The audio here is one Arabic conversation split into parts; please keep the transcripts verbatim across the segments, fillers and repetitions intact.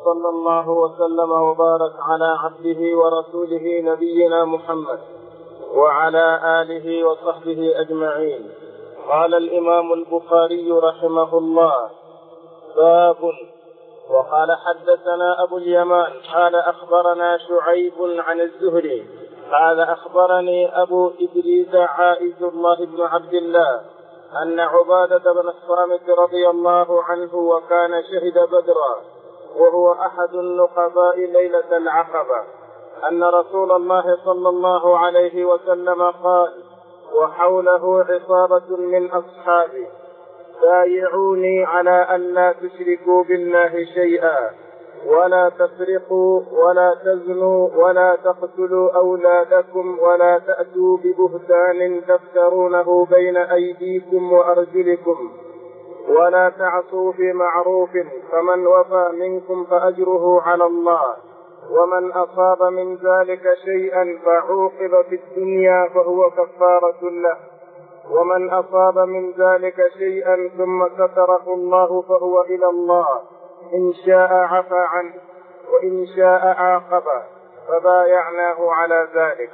وصلى الله وسلم وبارك على عبده ورسوله نبينا محمد وعلى آله وصحبه أجمعين. قال الإمام البخاري رحمه الله: باب. وقال حدثنا أبو اليمان قال أخبرنا شعيب عن الزهري قال أخبرني أبو إدريس عائذ الله بن عبد الله أن عبادة بن الصامت رضي الله عنه وكان شهد بدرا وهو أحد النقباء ليلة العقبة أن رسول الله صلى الله عليه وسلم قال وحوله عصابة من أصحابه: بايعوني على أن لا تشركوا بالله شيئا ولا تسرقوا ولا تزنوا ولا تقتلوا أولادكم ولا تأتوا ببهتان تفترونه بين أيديكم وأرجلكم ولا تعصوا في معروف، فمن وفى منكم فأجره على الله، ومن أصاب من ذلك شيئا فعوقب في الدنيا فهو كفارة له، ومن أصاب من ذلك شيئا ثم ستره الله فهو إلى الله، إن شاء عفى عنه وإن شاء عاقبه، فبايعناه على ذلك.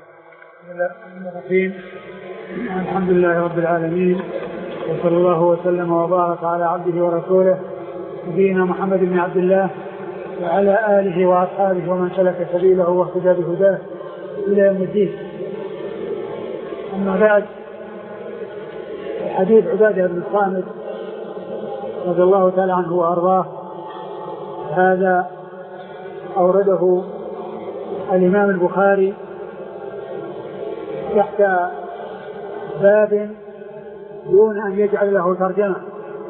الحمد لله رب العالمين، وصلى الله وسلم وبارك على عبده ورسوله نبينا محمد بن عبد الله وعلى آله وأصحابه ومن سلك سبيله واهتدى بهداه إلى يوم الدين. أما بعد، حديث عبادة بن الصامت رضي الله تعالى عنه وأرضاه هذا أورده الإمام البخاري تحت باب دون أن يجعل له ترجمة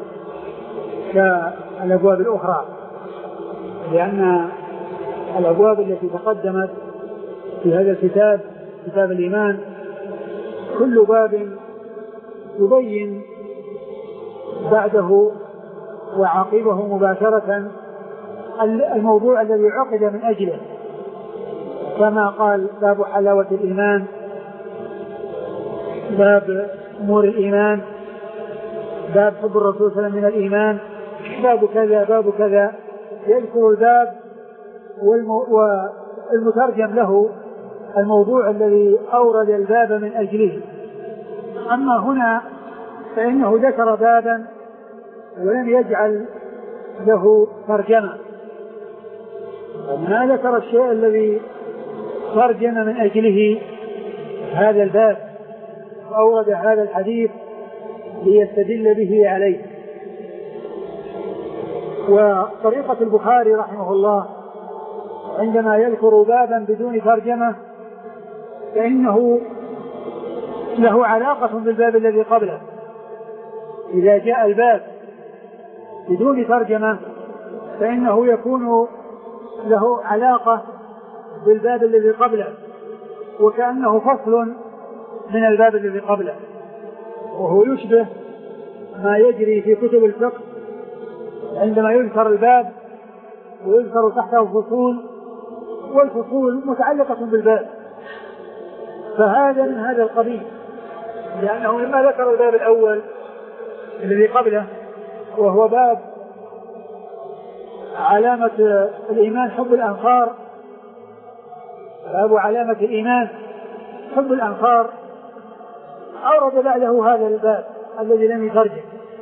كالأبواب الأخرى، لأن الأبواب التي تقدمت في هذا الكتاب كتاب الإيمان كل باب يبين بعده وعقبه مباشرة الموضوع الذي عقد من أجله، كما قال باب حلاوة الإيمان، باب أمور الإيمان، باب حب الرسول صلى الله عليه وسلم من الإيمان، باب كذا باب كذا، يذكر الباب والمترجم له الموضوع الذي أورد الباب من أجله. أما هنا فإنه ذكر بابا ولم يجعل له ترجمة، ما ذكر الشيء الذي ترجم من أجله هذا الباب، أورد هذا الحديث ليستدل به عليه. وطريقة البخاري رحمه الله عندما يذكر بابا بدون ترجمة فإنه له علاقة بالباب الذي قبله. إذا جاء الباب بدون ترجمة فإنه يكون له علاقة بالباب الذي قبله، وكأنه فصل من الباب الذي قبله، وهو يشبه ما يجري في كتب الفقه عندما يذكر الباب ويذكر تحته فصول، والفصول متعلقة بالباب، فهذا من هذا القبيل، لأنه لما ذكر الباب الأول الذي قبله وهو باب علامة الإيمان حب الأنصار، باب علامة الإيمان حب الأنصار، أورد بعده هذا الباب الذي لم يترجم،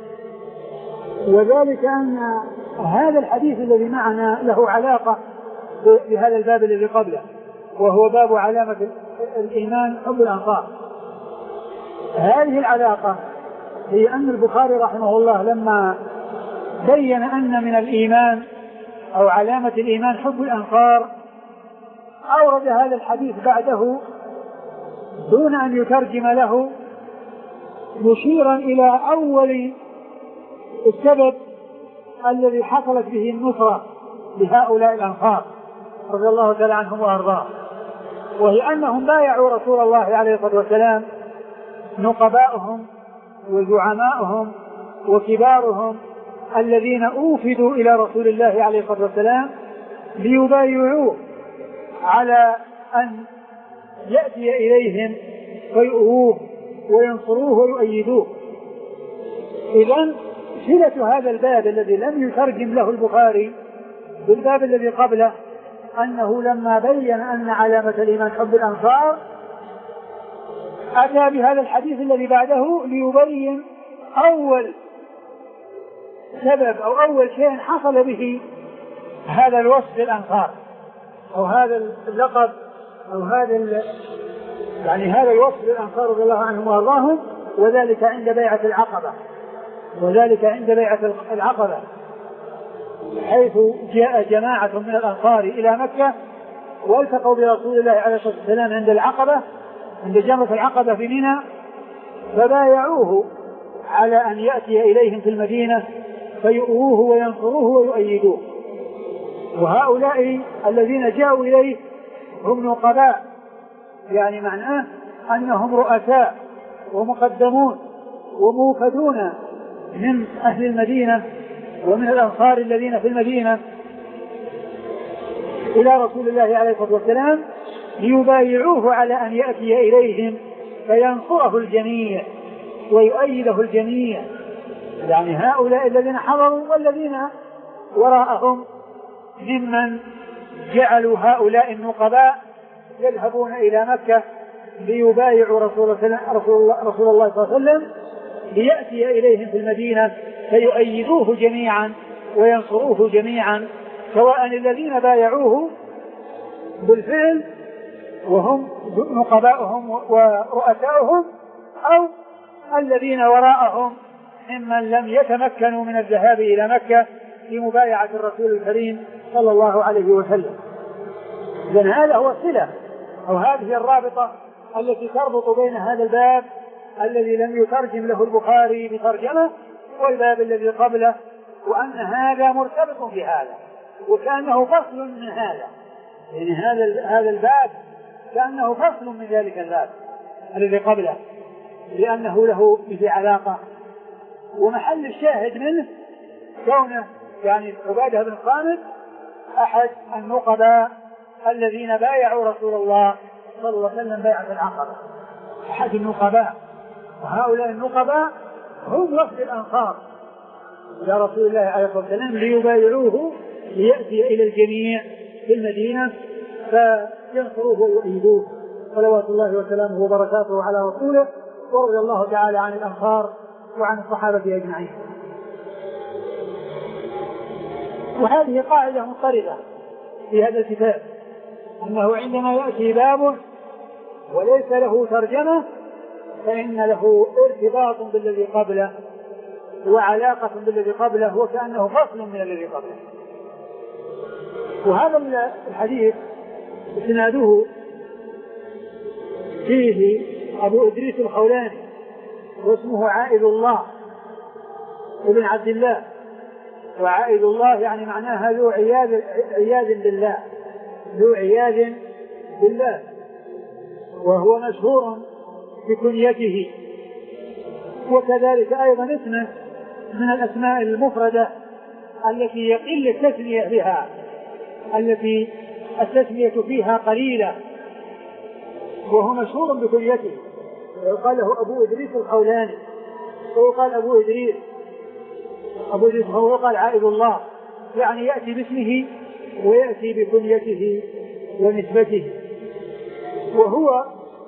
وذلك أن هذا الحديث الذي معنا له علاقة بهذا الباب الذي قبله وهو باب علامة الإيمان حب الأنصار. هذه العلاقة هي أن البخاري رحمه الله لما بين أن من الإيمان أو علامة الإيمان حب الأنصار أورد هذا الحديث بعده دون أن يترجم له، مشيرا إلى أول السبب الذي حصلت به النصرة لهؤلاء الأنصار رضي الله تعالى عنهم وأرضاهم، وهي أنهم بايعوا رسول الله عليه الصلاة والسلام، نقباؤهم وزعماؤهم وكبارهم الذين أوفدوا إلى رسول الله عليه الصلاة والسلام ليبايعوه على أن يأتي إليهم فيؤوه وينصروه ويؤيدوه. إذن صلة هذا الباب الذي لم يترجم له البخاري بالباب الذي قبله أنه لما بين أن علامة الإيمان حب الأنصار أتى بهذا الحديث الذي بعده ليبين أول سبب أو أول شيء حصل به هذا الوصف للأنصار أو هذا اللقب أو هذا يعني هذا الوصف للأنصار رضي الله عنهم وأرضاهم، وذلك عند بيعة العقبة وذلك عند بيعة العقبة حيث جاء جماعة من الأنصار إلى مكة والتقوا برسول الله عليه الصلاة والسلام عند العقبة عند جمرة العقبة في منى، فبايعوه على أن يأتي إليهم في المدينة فيؤوه وينصروه ويؤيدوه. وهؤلاء الذين جاءوا إليه هم نقباء، يعني معناه أنهم رؤساء ومقدمون وموفدون من أهل المدينة ومن الأنصار الذين في المدينة إلى رسول الله عليه الصلاة والسلام ليبايعوه على أن يأتي إليهم فينصره الجميع ويؤيده الجميع، يعني هؤلاء الذين حضروا والذين وراءهم ممن جعلوا هؤلاء النقباء يذهبون إلى مكة ليبايعوا رسول الله, رسول الله, رسول الله صلى الله عليه وسلم ليأتي إليهم في المدينة فيؤيدوه جميعا وينصروه جميعا، سواء الذين بايعوه بالفعل وهم نقباؤهم ورؤساؤهم أو الذين وراءهم ممن لم يتمكنوا من الذهاب إلى مكة لمبايعة الرسول الكريم صلى الله عليه وسلم. إذن هذا هو الصلة أو هذه الرابطة التي تربط بين هذا الباب الذي لم يترجم له البخاري بترجمة والباب الذي قبله، وأن هذا مرتبط بهذا وكأنه فصل من هذا، يعني هذا هذا الباب كأنه فصل من ذلك الباب الذي قبله لأنه له به علاقة. ومحل الشاهد منه كونه يعني عبادة بن صامت أحد النقباء الذين بايعوا رسول الله صلى الله عليه وسلم بيعة العقبة، أحد النقباء، وهؤلاء النقباء هم وفد الأنصار إلى رسول الله عليه الصلاة والسلام ليبايعوه ليأتي إلى الجميع في المدينة فينصروه ويؤيدوه صلوات الله وسلامه وبركاته على رسوله، ورضي الله تعالى عن الأنصار وعن الصحابة أجمعين. وهذه قاعدة مضطردة في هذا الكتاب، أنه عندما يأتي باب وليس له ترجمة فإن له ارتباط بالذي قبله وعلاقة بالذي قبله وكأنه فصل من الذي قبله. وهذا الحديث اسناده فيه أبو إدريس الخولاني واسمه عائد الله ابن عبد الله، وعائد الله يعني معناها ذو عياذ عياذ بالله ذو عياذ بالله، وهو مشهور بكنيته، وكذلك أيضا اسمه من الأسماء المفردة التي يقل التسمية بها، التي التسمية فيها قليلة، وهو مشهور بكنيته، ويقال له أبو إدريس الخولاني، ويقال أبو إدريس أبو إدريس هو قال عائد الله، يعني يأتي باسمه ويأتي بكنيته ونسبته. وهو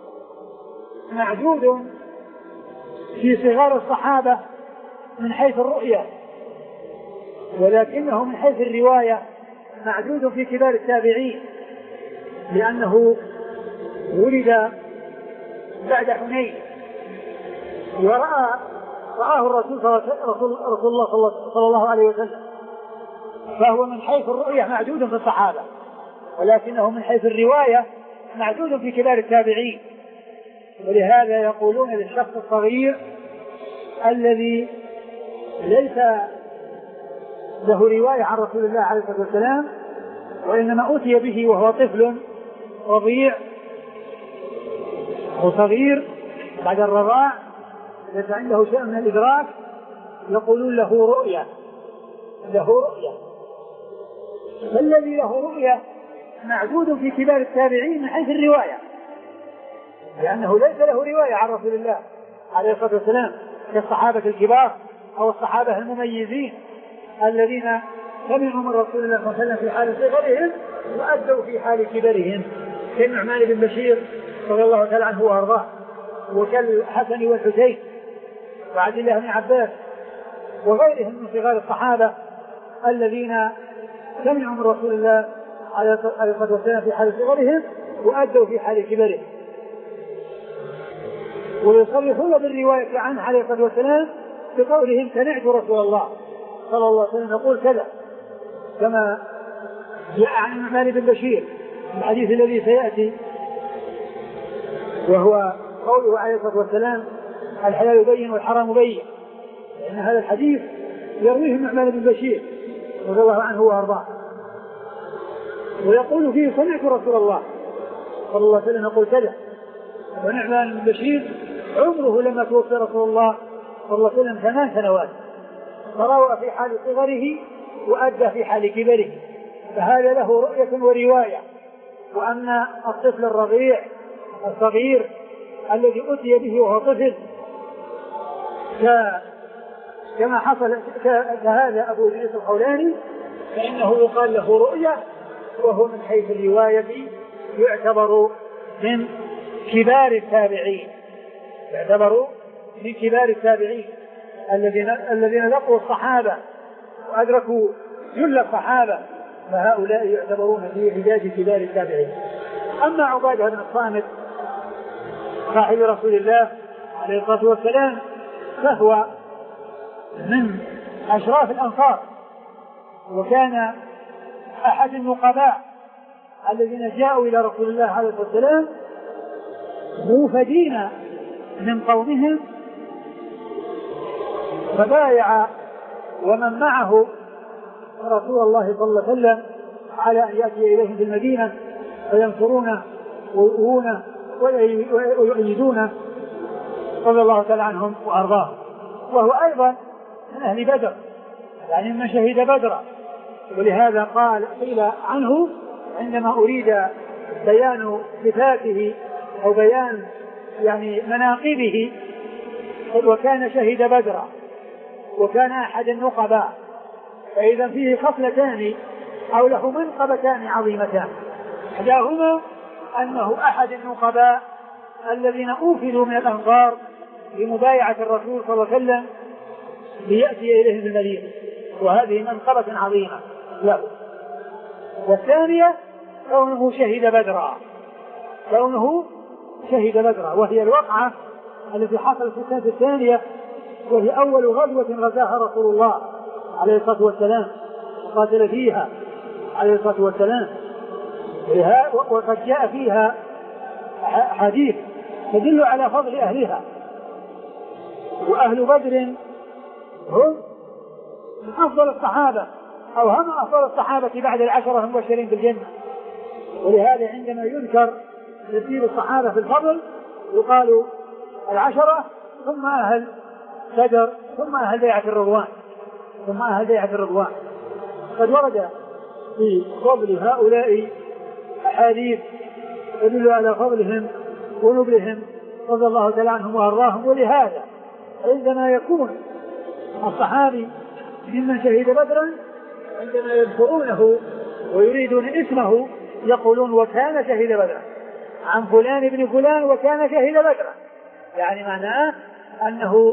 معدود في صغار الصحابة من حيث الرؤية، ولكنه من حيث الرواية معدود في كبار التابعين، لأنه ولد بعد حنين ورأى رآه الرسول رسول, رسول الله صلى الله عليه وسلم، فهو من حيث الرؤية معدود في الصحابة، ولكنه من حيث الرواية معدود في كبار التابعين. ولهذا يقولون للشخص الصغير الذي ليس له رواية عن رسول الله عليه الصلاة والسلام وإنما أوتي به وهو طفل رضيع وصغير بعد الرضاع ليس عنده شيء من الإدراك، يقولون له رؤية له رؤية فالذي له رؤية معدود في كبار التابعين من حيث الرواية، لأنه ليس له رواية عن رسول الله عليه الصلاة والسلام كالصحابة الكبار أو الصحابة المميزين الذين سمعوا من رسول الله صلى الله عليه وسلم في حال صغرهم وأدوا في حال كبرهم، كالنعمان بن بشير رضي الله تعالى عنه وأرضاه، وكالحسن والحسين وعبد الله بن عباس وغيرهم من صغار الصحابة الذين سمعوا من رسول الله عليه الصلاة والسلام في حال صغرهم وأدوا في حال كبرهم. ويصرحون بالرواية عنه عليه الصلاة والسلام بقولهم سمعت رسول الله صلى الله عليه وسلم يقول كذا، كما جاء عن النعمان بن بشير الحديث الذي سيأتي، وهو قوله عليه الصلاة والسلام الحلال بين والحرام بين، لأن هذا الحديث يرويه النعمان بن بشير رضي الله عنه وأرضاه، ويقول فيه سمعت رسول الله صلى الله عليه وسلم يقول كذا. ونعمان بن بشير عمره لما توفي رسول الله صلى الله عليه وسلم ثمان سنوات، فروى في حال صغره وأدى في حال كبره، فهذا له رؤية ورواية. وأن الطفل الرضيع الصغير الذي أتي به وهو طفل كما حصل كهذا أبو إدريس الخولاني فإنه يقال له رؤية، وهو من حيث الرواية يعتبر من كبار التابعين، يعتبر من كبار التابعين الذين الذين لقوا الصحابة وأدركوا جل الصحابة، فهؤلاء يعتبرون في عداد كبار التابعين. أما عبادة بن الصامت صاحب رسول الله عليه الصلاة والسلام فهو من أشراف الأنصار، وكان أحد النقباء الذين جاءوا إلى رسول الله عليه الصلاة والسلام موفدين من قومهم، فبايع ومن معه رسول الله صلى الله عليه وسلم على أن يأتي إليهم في المدينة فينصرونه ويؤونه ويؤيدونه رضي الله تعالى عنهم وأرضاه. وهو أيضا من أهل بدر، يعني من شهد بدرا، ولهذا قال قيل عنه عندما أريد بيان صفاته أو بيان يعني مناقبه وكان شهد بدرا وكان أحد النقباء، فإذا فيه خصلتان أو له منقبتان عظيمتان، إحداهما أنه أحد النقباء الذين أوفدوا من الأنصار لمبايعة الرسول صلى الله عليه وسلم ليأتي إليهم بالمدينة، وهذه منقبة عظيمة له. والثانية كونه شهد بدرا، كونه شهد بدرا وهي الوقعة التي حصلت في السنة الثانية، وهي أول غزوة غزاها رسول الله عليه الصلاة والسلام وقاتل فيها عليه الصلاة والسلام، وقد جاء فيها حديث تدل على فضل أهلها. وأهل بدر هم من أفضل الصحابة أو هم أفضل الصحابة بعد العشرة المبشرين بالجنة، ولهذا عندما يذكر ترتيب الصحابة في الفضل يقال العشرة ثم أهل بدر ثم أهل بيعة الرضوان ثم أهل بيعة الرضوان. قد ورد في فضل هؤلاء أحاديث تدل على فضلهم ونبلهم رضي الله تعالى عنهم وأرضاهم. ولهذا عندما يكون الصحابي ممن شهد بدرا عندما يذكرونه ويريدون اسمه يقولون وكان شهد بدرا عن فلان ابن فلان وكان شهد بدرا، يعني معناه أنه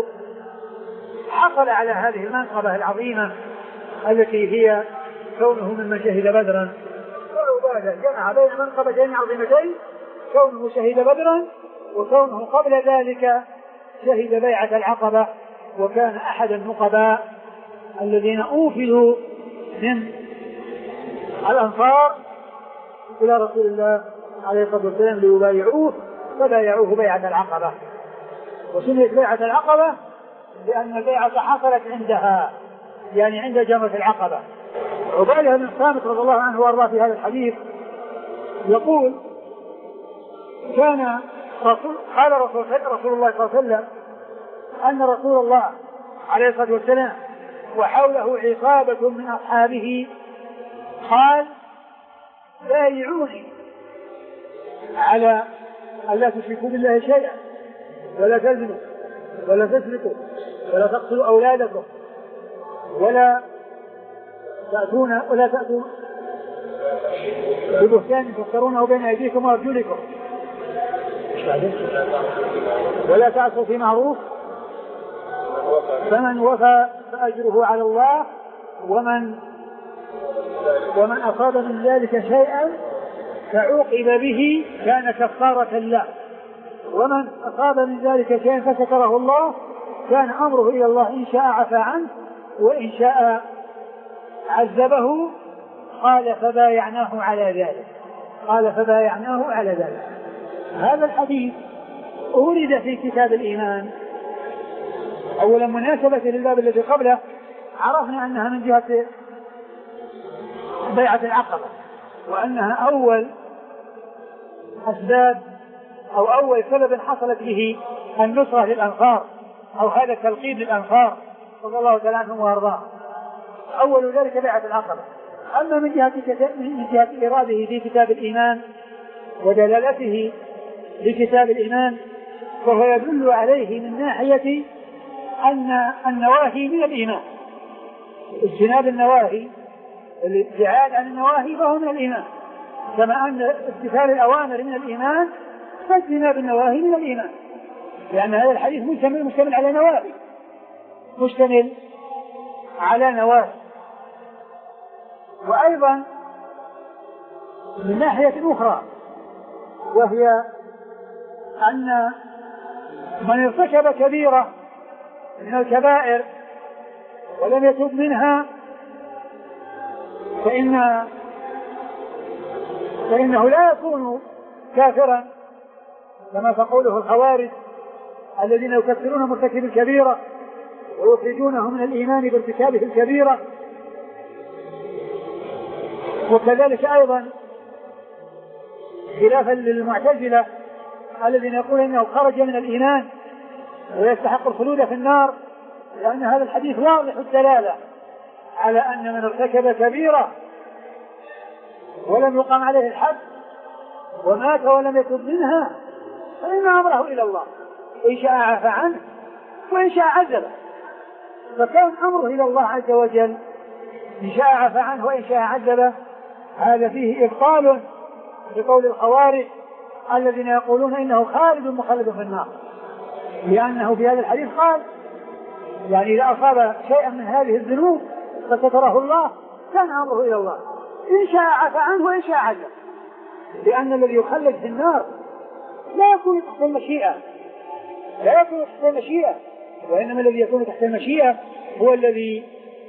حصل على هذه المنقبة العظيمة التي هي كونه ممن شهد بدرا. وعبادة جمع بين منقبتين عظيمتين، كونه شهد بدرا وكونه قبل ذلك شهد بيعة العقبة، وكان أحد النقباء الذين أوفدوا من الأنصار إلى رسول الله عليه الصلاة والسلام ليبايعوه، فبايعوه بيعة العقبة. وسميت بيعة العقبة لأن البيعة حصلت عندها، يعني عند جمرة العقبة. عبادة بن الصامت رضي الله عنه وارضاه في هذا الحديث يقول كان رسول قال رسول, رسول الله صلى الله عليه وسلم أن رسول الله عليه الصلاة والسلام وحوله عصابة من أصحابه قال بايعوني على أن لا تشركوا بالله شيئا ولا تزنوا ولا تسرقوا ولا تقتلوا أولادكم ولا تأتون ولا تأتون ببهتان تفترونه بين أيديكم وأرجلكم ولا تعصوا في معروف فمن وفى فأجره على الله ومن ومن أصاب من ذلك شيئا فعوقب به كان كفارة له ومن أصاب من ذلك شيئا فستره الله كان أمره إلى الله إن شاء عفى عنه وإن شاء عذبه. قال فبايعناه على ذلك قال فبايعناه على ذلك. هذا الحديث أورد في كتاب الإيمان. أولا مناسبة للباب الذي قبله عرفنا أنها من جهة بيعة العقبة وأنها أول أسباب أو أول سبب حصلت به النصرة للأنصار أو هذا التلقيب للأنصار رضي الله تعالى عنهم وأرضاهم. أول ذلك بيعة العقبة. أما من جهة من جهة إراده في كتاب الإيمان ودلالته في كتاب الإيمان فهو يدل عليه من ناحية أن النواهي من الإيمان. اجتناب النواهي الابتعاد عن النواهي فهو من الإيمان كما أن امتثال الأوامر من الإيمان فاجتناب النواهي من الإيمان لأن هذا الحديث مشتمل, مشتمل على نواهي مشتمل على نواهي. وأيضا من ناحية أخرى وهي أن من ارتكب كبيرة من الكبائر ولم يتوب منها فإن فإنه لا يكون كافرا كما تقوله الخوارج الذين يكفرون مرتكب الكبيرة ويخرجونه من الإيمان بارتكابه الكبيرة. وكذلك أيضا خلافا للمعتزلة الذين يقولون أنه خرج من الإيمان ويستحق الخلود في النار لأن هذا الحديث واضح الدلالة على أن من ارتكب كبيرة ولم يقام عليه الحد ومات ولم يتب منها فإن أمره إلى الله إن شاء عفى عنه وإن شاء عذبه. فكان أمره إلى الله عز وجل إن شاء عفى عنه وإن شاء عذبه هذا فيه إبطال بقول الخوارج الذين يقولون إنه خالد مخلد في النار لأنه في هذا الحديث قال يعني إذا أصاب شيئا من هذه الذنوب فستره الله كان أمره إلى الله إن شاء عفى عنه وإن شاء عذبه لأن الذي يخلد في النار لا يكون تحت المشيئة لا يكون تحت المشيئة وإنما الذي يكون تحت المشيئة هو الذي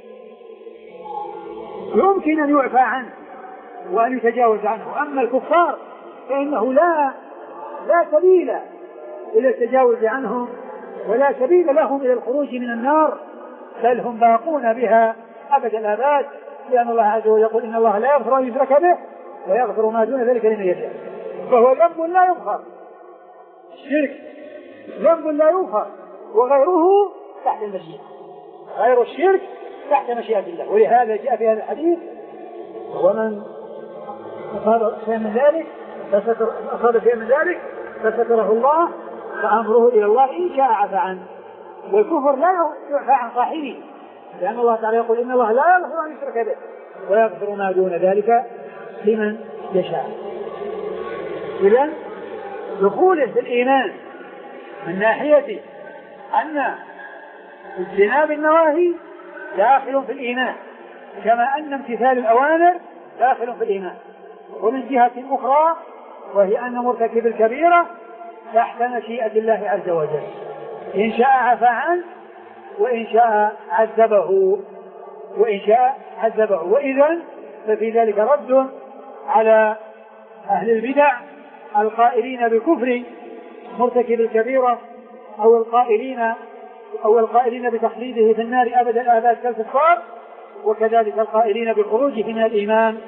يمكن أن يعفى عنه وأن يتجاوز عنه. أما الكفار فإنه لا لا سبيل إلى التجاوز عنهم ولا سبيل لهم إلى الخروج من النار بل هم باقون بها أبد الآباد لأن الله عز وجل يقول إن الله لا يغفر أن يشرك به ويغفر ما دون ذلك لمن يشاء. فهو ذنب لا يغفر الشرك ذنب لا يغفر وغيره تحت المشيئة غير الشرك تحت مشيئة الله. ولهذا جاء في هذا الحديث ومن أصاب شيئا من ذلك فستر أصاب شيئا من ذلك فستره الله فأمره إلى الله إن شاء عفى عنه. والكفر لا يعفى عن صاحبه لأن الله تعالى يقول إن الله لا يغفر أن يشرك به ويغفر ما دون ذلك لمن يشاء. إذن دخوله في الإيمان من ناحية أن اجتناب النواهي داخل في الإيمان كما أن امتثال الأوامر داخل في الإيمان. ومن جهة أخرى وهي أن مرتكب الكبيرة تحت مشيئة الله عز وجل إن شاء عفى عنه وإن شاء عذبه وإن شاء عذبه. وإذن ففي ذلك رد على أهل البدع القائلين بكفر مرتكب الكبيرة أو القائلين أو القائلين بتخليده في النار أبد الآباد كالكفار وكذلك القائلين بخروجه من الإيمان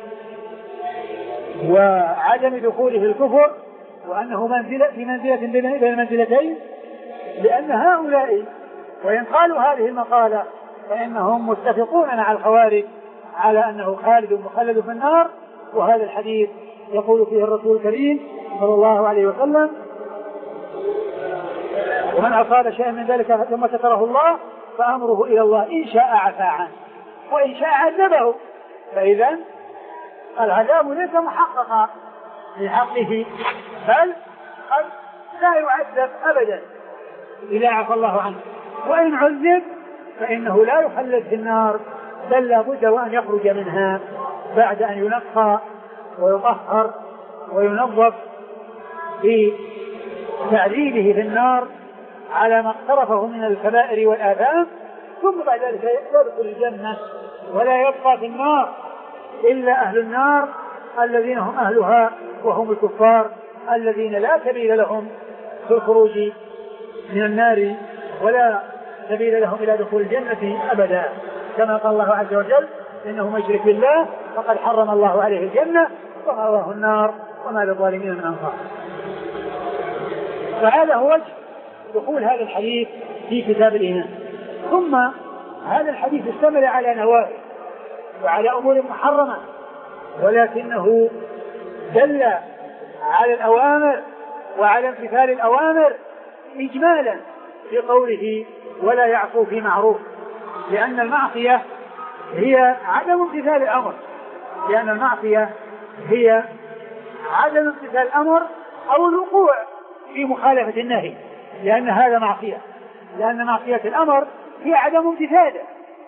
وعدم دخوله في الكفر وأنه منزلة في منزلة بين المنزلتين لأن هؤلاء وإن قالوا هذه المقالة فإنهم متفقون مع الخوارج على أنه خالد مخلد في النار. وهذا الحديث يقول فيه الرسول الكريم صلى الله عليه وسلم ومن أصاب شيئا من ذلك ثم ستره الله فأمره إلى الله إن شاء عفى عنه وإن شاء عذبه فإذا العذاب ليس محققا في حقه، بل قد لا يعذب أبدا إذا عفى الله عنه، وإن عذب فإنه لا يخلد في النار، بل لا بد وأن يخرج منها بعد أن ينقى ويطهر وينظف بتعذيبه في النار على ما اقترفه من الكبائر والآثام، ثم بعد ذلك يدخل الجنة ولا يبقى في النار إلا أهل النار الذين هم أهلها وهم الكفار الذين لا سبيل لهم في الخروج من النار ولا سبيل لهم إلى دخول الجنة أبدا، كما قال الله عز وجل: إنه من يشرك بالله فقد حرم الله عليه الجنة ومأواه النار وما للظالمين من أنصار. فهذا هو وجه دخول هذا الحديث في كتاب الإيمان. ثم هذا الحديث اشتمل على نواهي وعلى أمور محرمة، ولكنه دل على الأوامر وعلى امتثال الأوامر إجمالا بقوله: ولا يعصوا في معروف، لأن المعصية هي عدم امتثال الأمر، لأن المعصية هي عدم امتثال الأمر أو الوقوع في مخالفة النهي، لأن هذا معصية، لأن معصية الأمر هي عدم امتثاله،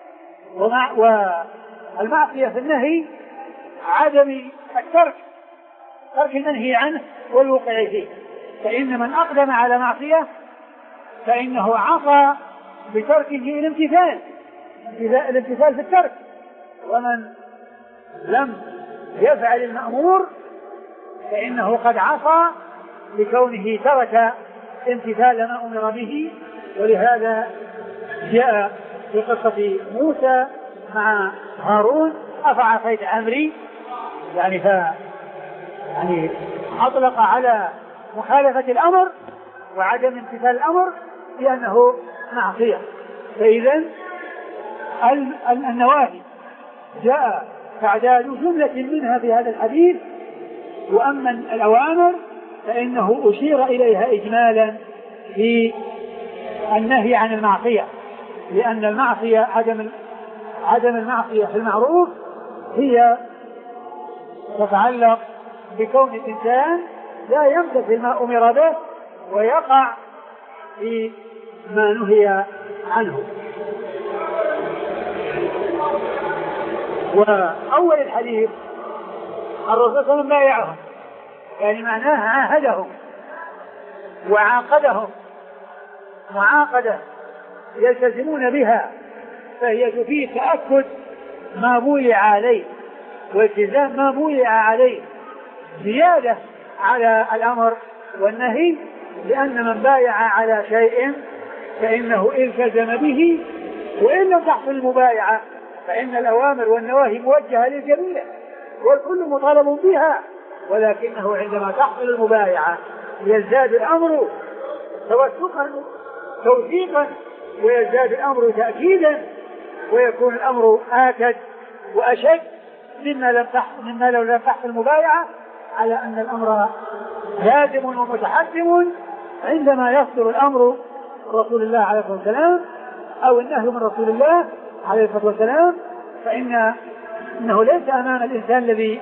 والمعصية في النهي عدم الترك، ترك المنهي عنه والوقوع فيه. فإن من أقدم على معصية فإنه عصى بتركه الامتثال، الامتثال في الترك، ومن لم يفعل المأمور فإنه قد عصى لكونه ترك امتثال ما أمر به. ولهذا جاء في قصة موسى مع هارون: أفعصيت أمري، يعني ف يعني أطلق على مخالفة الأمر وعدم امتثال الأمر لأنه معصية. فإذا النواهي جاء تعداد جملة منها في هذا الحديث، وأما الأوامر فإنه أشير إليها إجمالا في النهي عن المعصية، لأن المعصية عدم عدم المعصية في المعروف هي تتعلق بكون الإنسان لا يمتثل ما أمر به ويقع في ما نهي عنه. وأول الحديث الرسول صلى الله عليه وسلم بايعهم، يعني معناها عاهدهم وعاقدهم معاقدة يلتزمون بها، فهي تفيد تأكد ما بويع عليه والتزام ما بويع عليه، زيادة على الأمر والنهي، لأن من بايع على شيء فإنه التزم به، وإن لم تحصل المبايعة فإن الأوامر والنواهي موجهة للجميع والكل مطالب بها، ولكنه عندما تحصل المبايعة يزداد الأمر توثقا توثيقا ويزداد الأمر تأكيدا، ويكون الأمر آكد وأشد مما لم تحصل مما لو لم تحصل المبايعة، على أن الأمر لازم ومتحتم عندما يصدر الأمر رسول الله عليه الصلاة والسلام أو النهي من رسول الله عليه الصلاة والسلام، فإن إنه ليس أمام الإنسان الذي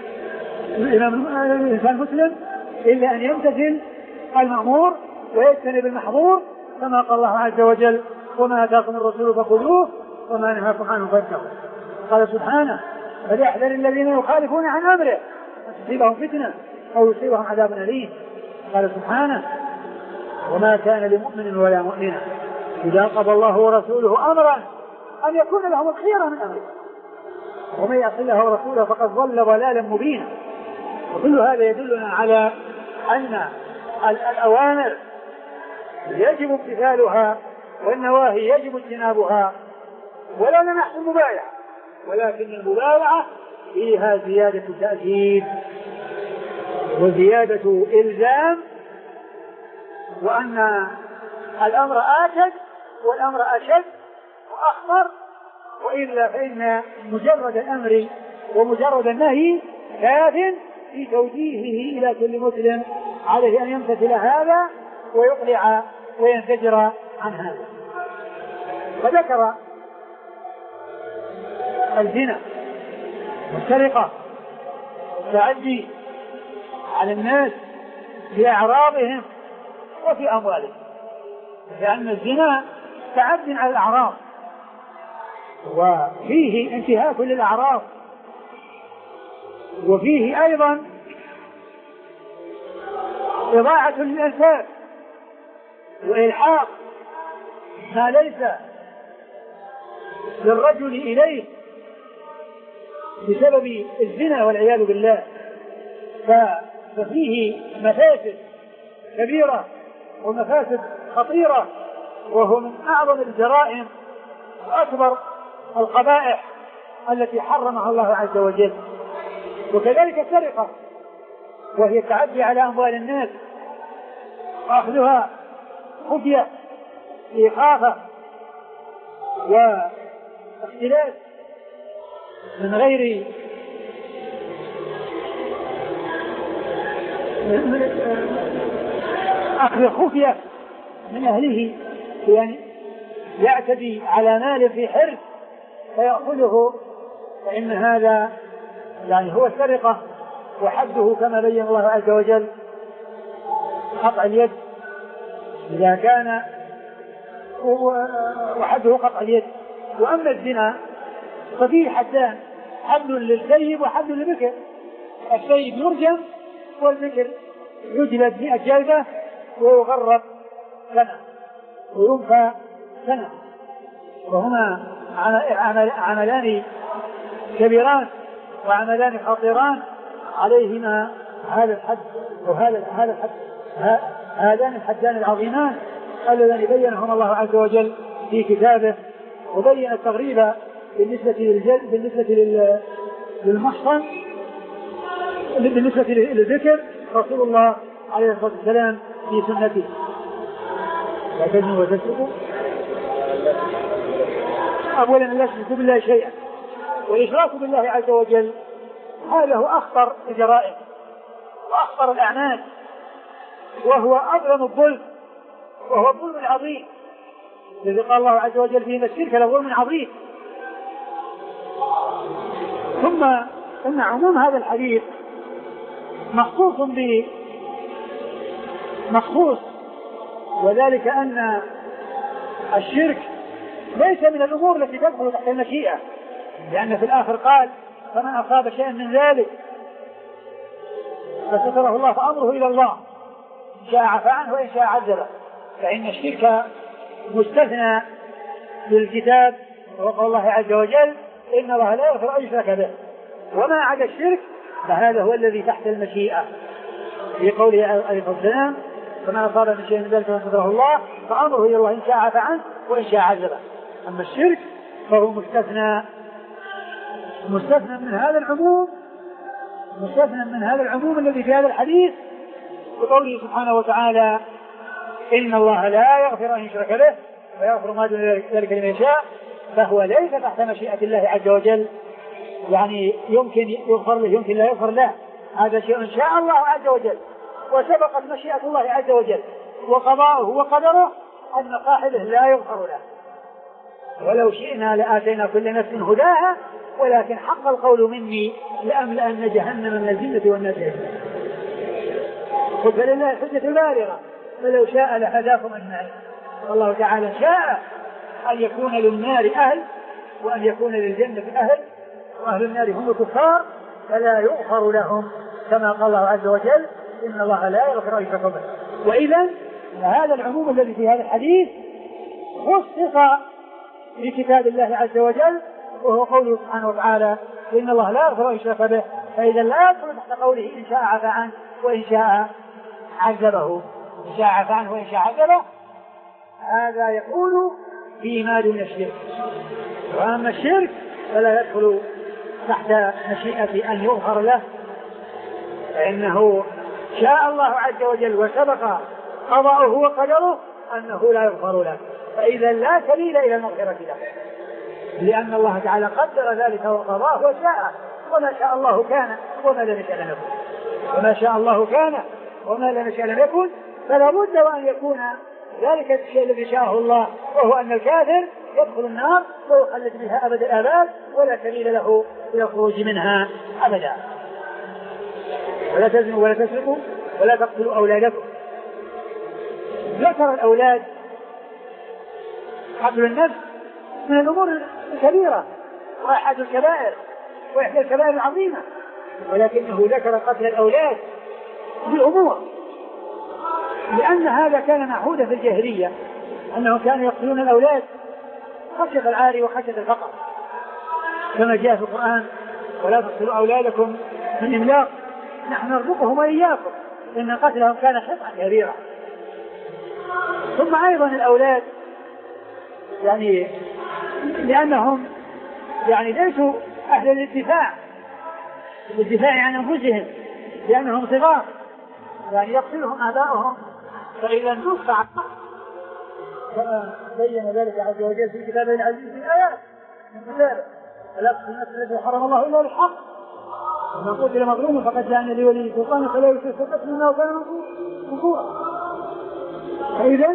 الإنسان المسلم إلا أن يمتثل المأمور ويجتنب المحظور، كما قال الله عز وجل: وما آتاكم الرسول فخذوه وما نهاكم عنه فانتهوا. قال سبحانه: فليحذر الذين يخالفون عن أمره أن تصيبهم فتنة أو يصيبهم عذاب أليم. قال سبحانه: وما كان لمؤمن ولا مؤمنة إذا قضى الله ورسوله أمرا أن يكون لهم الخيرة من أمره ومن يعص الله ورسوله فقد ضل ضلالا مبينا. وكل هذا يدلنا على أن الأوامر يجب امتثالها والنواهي يجب اجتنابها، ولا نحن المبايعة، ولكن المبايعة فيها زيادة تأكيد وزيادة إلزام، وأن الأمر آكد والأمر أشد وأخطر، وإلا فإن مجرد الأمر ومجرد النهي كاف في توجيهه إلى كل مسلم عليه أن يمتثل هذا ويقلع وينزجر عن هذا. فذكر الزنا السرقة والتعدي على الناس في أعراضهم وفي أموالهم، لأن الزنا تعد على الأعراض وفيه انتهاك للأعراض، وفيه أيضا إضاعة للأنساب وإلحاق ما ليس للرجل إليه بسبب الزنا والعياذ بالله. ففيه مفاسد كبيرة ومفاسد خطيرة، وهو من أعظم الجرائم وأكبر القبائح التي حرمها الله عز وجل. وكذلك السرقة، وهي التعدي على أموال الناس وأخذها خفية إخافة واختلاس من غير أخذ خفية من أهله، يعني يعتدي على مال في حرص فيأخذه، فإن هذا يعني هو السرقة، وحده كما بين الله عز وجل قطع اليد إذا كان، وحده قطع اليد. وأما الزنا ففيه حدان، حد للسيب وحد للبكر. السيب يرجم والبكر يجلد مئة جلدة ويغرب سنة وينفى سنة، وهما عملان كبيران وعملان خطيران عليهما هذا الحد وهذا هذا الحد هذان الحدان العظيمان اللذان بينهما الله عز وجل في كتابه، وبين التغريب بالنسبة للجلد بالنسبة للمحصن بالنسبة للذكر رسول الله عليه الصلاة والسلام في سنته. لا تزنوا وتسرقوا. أولا لا تشركوا بالله شيئا، والإشراك بالله عز وجل هذا هو أخطر الجرائم وأخطر الأعمال، وهو أظلم الظلم، وهو الظلم العظيم الذي قال الله عز وجل فيه: الشرك لظلم عظيم. ثم إن عموم هذا الحديث مخصوص ب مخصوص وذلك أن الشرك ليس من الأمور التي تدخل تحت المشيئة، لأن في الآخر قال: فمن أصاب شيئا من ذلك فستره الله فأمره إلى الله، إن شاء عفا عنه وإن شاء عذبه. فإن الشرك مستثنى للكتاب، وقال الله عز وجل: إن الله لا يغفر أن يشرك به، وما عدا الشرك فهذا هو الذي تحت المشيئة، في قوله عليه الصلاة والسلام: فمن أصاب من شيء من ذلك فستره الله فأمره إلى الله، إن شاء عفا عنه وإن شاء عذبه. أما الشرك فهو مستثنى مستثنى من هذا العموم مستثنى من هذا العموم الذي في هذا الحديث، بقوله سبحانه وتعالى: إن الله لا يغفر أن يشرك به ويغفر ما دون ذلك لمن يشاء. فهو ليس تحت مشيئة الله عز وجل، يعني يمكن يغفر له يمكن لا يغفر له، هذا شيء إن شاء الله عز وجل، وسبقت مشيئة الله عز وجل وقضاؤه وقدره أن صاحبه لا يغفر له. ولو شئنا لآتينا كل نفس هداها ولكن حق القول مني لأملأن جهنم من الجنة والناس أجمعين. قل فلله الحجة البالغة فلو شاء لهداكم أجمعين. الله تعالى شاء أن يكون للنار أهل وأن يكون للجنة أهل، وأهل النار هم الكفار فلا يغفر لهم، كما قال الله عز وجل: إن الله لا يغفر أن يشرك به. وإذا هذا العموم الذي في هذا الحديث خصص بكتاب الله عز وجل، وهو قوله سبحانه وتعالى: إن الله لا يغفر أن يشرك به. فإذا لا يدخل تحت قوله: إن شاء عفا عنه وإن شاء عذبه. إن شاء عفا عنه وإن شاء عذبه، هذا يكون فيما دون الشرك. وأما الشرك فلا يدخل تحت مشيئة أن يغفر له، فإنه شاء الله عز وجل وسبق قضاؤه وقدره أنه لا يغفر له، فإذا لا سبيل إلى المغفرة له، لأن الله تعالى قدر ذلك وقضاه وشاء، وما شاء الله كان وما لم يشاء لم يكن، وما شاء الله كان وما لم يشاء لم يكن. فلا بد وأن يكون ذلك الشيء الذي شاءه الله، وهو أن الكافر يدخل النار ويخلد بها أبد الآباد ولا سبيل له إلى الخروج منها أبدا. ولا تزنوا ولا تسرقوا ولا تقتلوا أولادكم. ذكر الأولاد قتل النفس من الأمور الكبيرة وأحد الكبائر وإحدى الكبائر العظيمة، ولكنه ذكر قتل الأولاد بأمور، لأن هذا كان معهودا في الجاهلية أنهم كانوا يقتلون الأولاد خشية العار وخشية الفقر، كما جاء في القرآن: ولا تقتلوا أولادكم من إملاق نحن نرزقهم وإياكم إن قتلهم كان خطأ كبيرا. ثم أيضا الأولاد يعني لأنهم يعني ليسوا أهل الدفاع الدفاع عن أنفسهم لأنهم صغار، يعني يقتلهم آباؤهم فإذا نص بين ذلك عز وجل في كتابه العزيز في الآيات من كتابه: ولا تقتلوا النفس التي حرم الله إلا بالحق ومن قتل مظلوما فقد جعلنا لوليه سلطانا فلا يسرف في القتل إنه كان منصورا. فإذا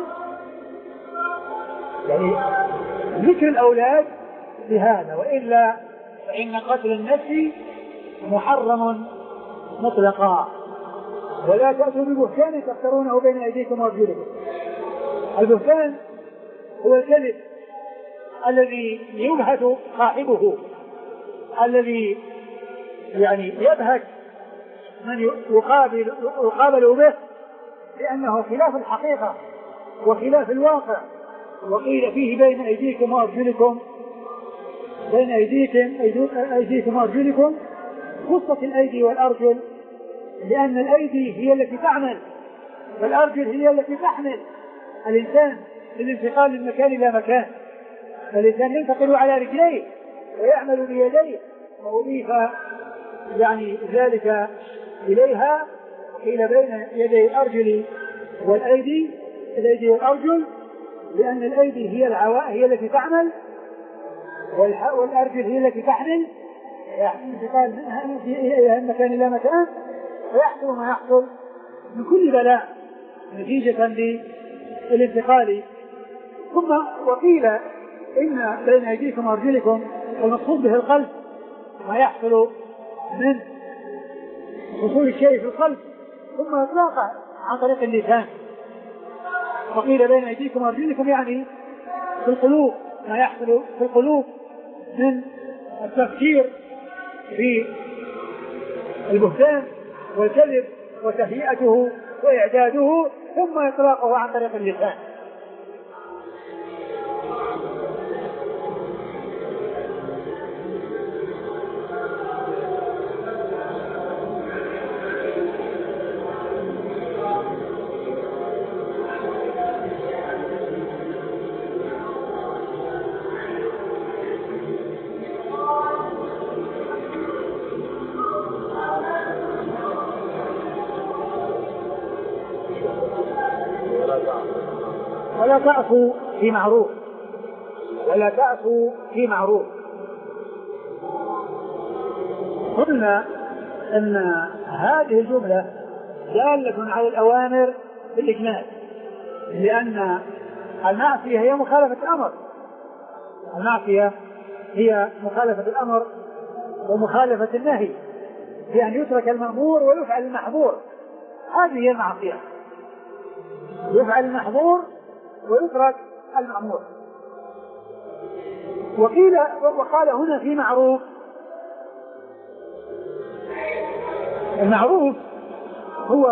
يعني ذكر الأولاد بهذا، وإلا فإن قتل النفس محرم مطلقا. ولا تأتوا ببهتان تفترونه بين أيديكم وأرجلكم. البهتان هو الكذب الذي يبهت صاحبه، الذي يعني يبهت من يقابل, يقابل به لأنه خلاف الحقيقة وخلاف الواقع. وقيل فيه بين أيديكم وأرجلكم، بين أيديكم أيديكم وأرجلكم، خصت الأيدي والأرجل لأن الأيدي هي التي تعمل والأرجل هي التي تحمل الإنسان للانتقال من مكان إلى مكان، فالإنسان ينتقل على رجليه ويعمل بيديه، وأضيف يعني ذلك إليها. وقيل بين يدي الأرجل والأيدي الأيدي والأرجل لأن الأيدي هي العواء هي التي تعمل والأرجل هي التي تحمل، انتقال منها إلى مكان إلى مكان، ويحصل ما يحصل من كل بلاء نتيجة للانتقال. ثم وقيل إن بين أيديكم وأرجلكم المقصود به القلب، ما يحصل من وصول الشيء في القلب ثم إطلاقه عن طريق اللسان. وقيل بين أيديكم وأرجلكم يعني في القلوب، ما يحصل في القلوب من التفكير في البهتان والكذب وتهيئته وإعداده ثم إطلاقه عن طريق اللسان. ولا تعصوا في معروف ولا تعصوا في معروف. قلنا أن هذه الجملة دالة على الأوامر بالإجمال، لأن المعصية هي مخالفة الأمر، المعصية هي مخالفة الأمر ومخالفة النهي، بأن يترك المأمور ويفعل المحظور. هذه هي المعصية، يفعل المحظور ويترك المأمور. وقيل وقال هنا في معروف، المعروف هو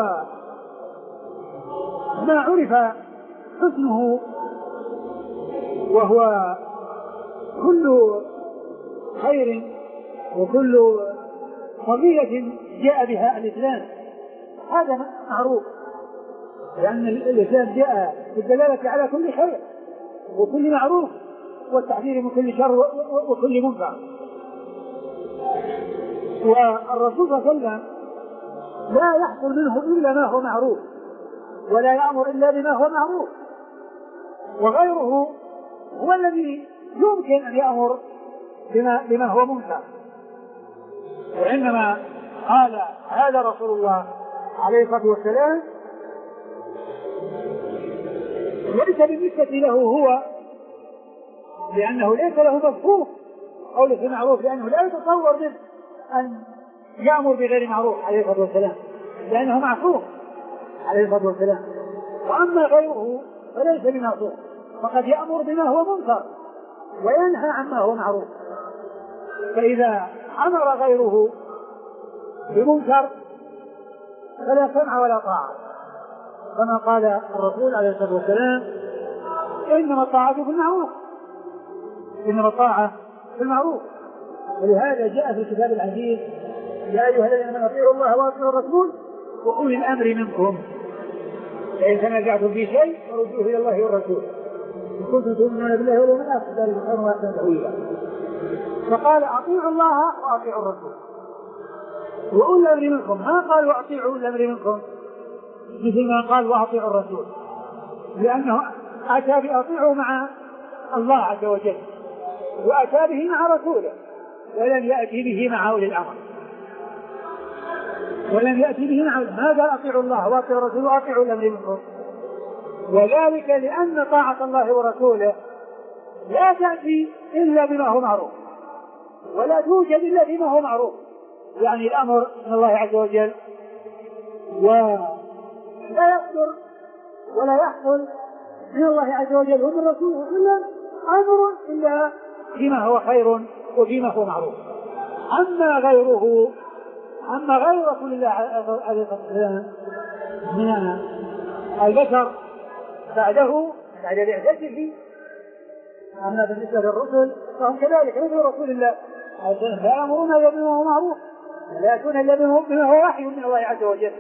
ما عرف حسنه وهو كل خير وكل فضيلة جاء بها الإسلام، هذا معروف، لأن الإسلام جاء بالدلالة على كل خير وكل معروف والتحذير من كل شر وكل منكر. والرسول صلى الله عليه وسلم لا يحصل منه إلا ما هو معروف ولا يأمر إلا بما هو معروف، وغيره هو الذي يمكن أن يأمر بما, بما هو منكر. وإنما قال هذا رسول الله عليه الصلاة والسلام ليس بالنسبة له هو لأنه ليس له مفهوم قوله في معروف، لأنه لا يتصور منه أن يأمر بغير معروف عليه الصلاة والسلام، لأنه معصوم عليه الصلاة والسلام. وأما غيره فليس بمعصوم، فقد يأمر بما هو منكر وينهى عما هو معروف. فإذا أمر غيره بمنكر فلا سمع ولا طاعة، كما قال الرسول عليه الصلاة والسلام: إنما الطاعة في المعروف، إنما الطاعة في المعروف. ولهذا جاء في الكتاب العزيز: يا أيها الذين آمنوا أطيعوا الله وأطيعوا الرسول وأولي الأمر منكم، فإن تنازعتم في شيء فردوه إلى الله والرسول إن كنتم تؤمنون بالله واليوم الآخر ذلك خير وأحسن تأويلا. فقال: أطيعوا الله وأطيعوا الرسول وأولي الأمر منكم، ما قال وأطيعوا أولي الأمر منكم مثل ما قال وأطيعوا الرسول، لأنه أتى بأطيعوا مع الله عز وجل وأتى به مع رسوله، ولم يأتي به مع أولي الأمر، ولم يأتي به مع ما قال أطيعوا الله وأطيعوا الرسول وأطيعوا الأمر منكم. وذلك لأن طاعة الله ورسوله لا تأتي إلا بما هو معروف، ولا توجد إلا بما هو معروف، يعني الأمر من الله عز وجل، ولا يصدر ولا يحصل من الله عز وجل ومن رسوله إلا أمر إلا فيما هو خير وفيما هو معروف. أما غيره أما غير رسول الله عليه الصلاة والسلام من البشر بعده بعد بعثته، أما بالنسبة للرسل فهم كذلك مثل رسول الله لا يأمرون إلا بما هو معروف، لا يأتون إلا بما هو وحي من الله عز وجل.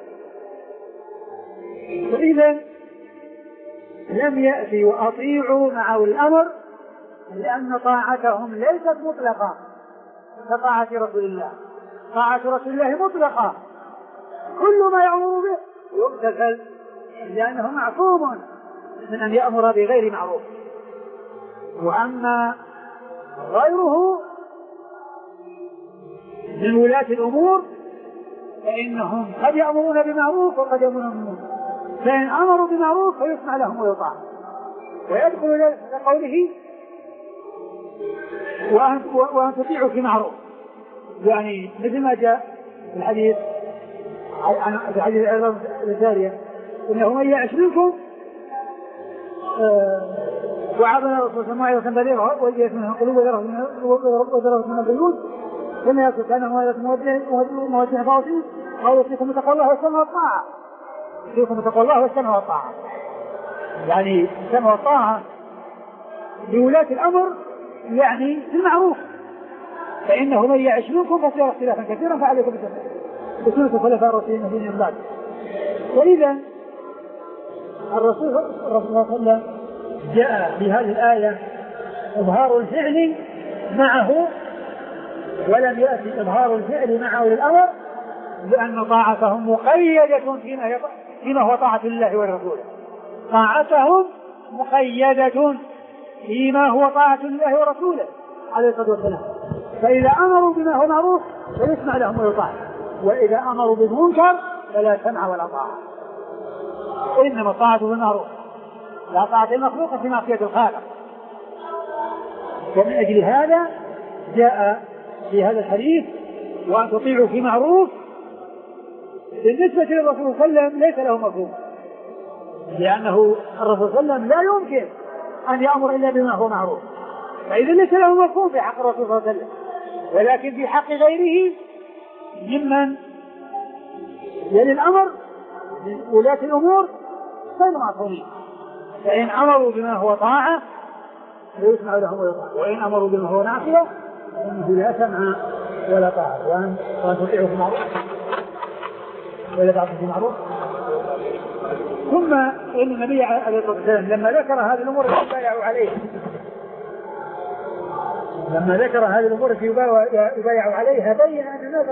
فإذا لم يأتي وأطيعوا مع الأمر، لأن طاعتهم ليست مطلقة كطاعة رسول الله. طاعة رسول الله مطلقة، كل ما يأمر به يمتثل، لأنه معصوم من أن يأمر بغير معروف. وأما غيره من ولاة الأمور فإنهم قد يأمرون بمعروف وقد يأمرون بمنكر، فإن أمروا بمعروف فيسمع لهم ويطاع، ويدخل ذلك قوله وأن, وأن تطيعوا في معروف، يعني مثل ما جاء في الحديث في الحديث الثانية: إنه من يعش منكم وعظنا الرسول صلى الله عليه وسلم بليغ وجهت منه القلوب وذرت من البيوت ثم يقول كان موجه باطل قالوا فيكم تقوى الله والسمع والطاعة، فيكم تقوى الله والسمع والطاعة، يعني السمع والطاعة لولاة الأمر يعني في المعروف، فإنه من يعش منكم فسيرى اختلافا كثيرا فعليكم بسنة الخلفاء الراشدين من بعد. ولذا الرسول صلى الله عليه وسلم جاء في هذه الآية إظهار الفعل معه، ولم يأتي إظهار الفعل معه للأمر، لأن طاعتهم مقيدة فيما هو طاعة الله ورسوله. طاعتهم مقيدة فيما هو طاعة الله ورسوله عليه الصلاة والسلام، فإذا أمروا بما هو معروف فيسمع لهم ويطاع، وإذا أمروا بالمنكر فلا سمع ولا طاعة. إنما الطاعة بالمعروف، لا طاعة المخلوق في معصية الخالق. ومن أجل هذا جاء في هذا الحديث: وأن تطيعوا في معروف. بالنسبة للرسول صلى الله عليه وسلم ليس له مفهوم، لأنه الرسول صلى الله عليه وسلم لا يمكن أن يأمر إلا بما هو معروف، فإذا ليس له مفهوم في حق الرسول صلى الله عليه وسلم، ولكن في حق غيره ممن يلي الأمر من ولاة الأمور غير معصومين، فإن أمروا بما هو طاعة فيسمع لهم ويطاع، وإن أمروا بما هو معصية فإنه لا سمع ولا طاعة. وأن تطيعوا في معروف ولا تعصوا في معروف. ثم إن النبي عليه الصلاة والسلام لما ذكر هذه الأمور التي يبايعوا عليها لما ذكر هذه الأمور التي يبايعوا عليها بين أن الناس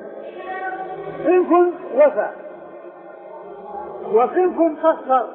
صنف وفى وصنف قصر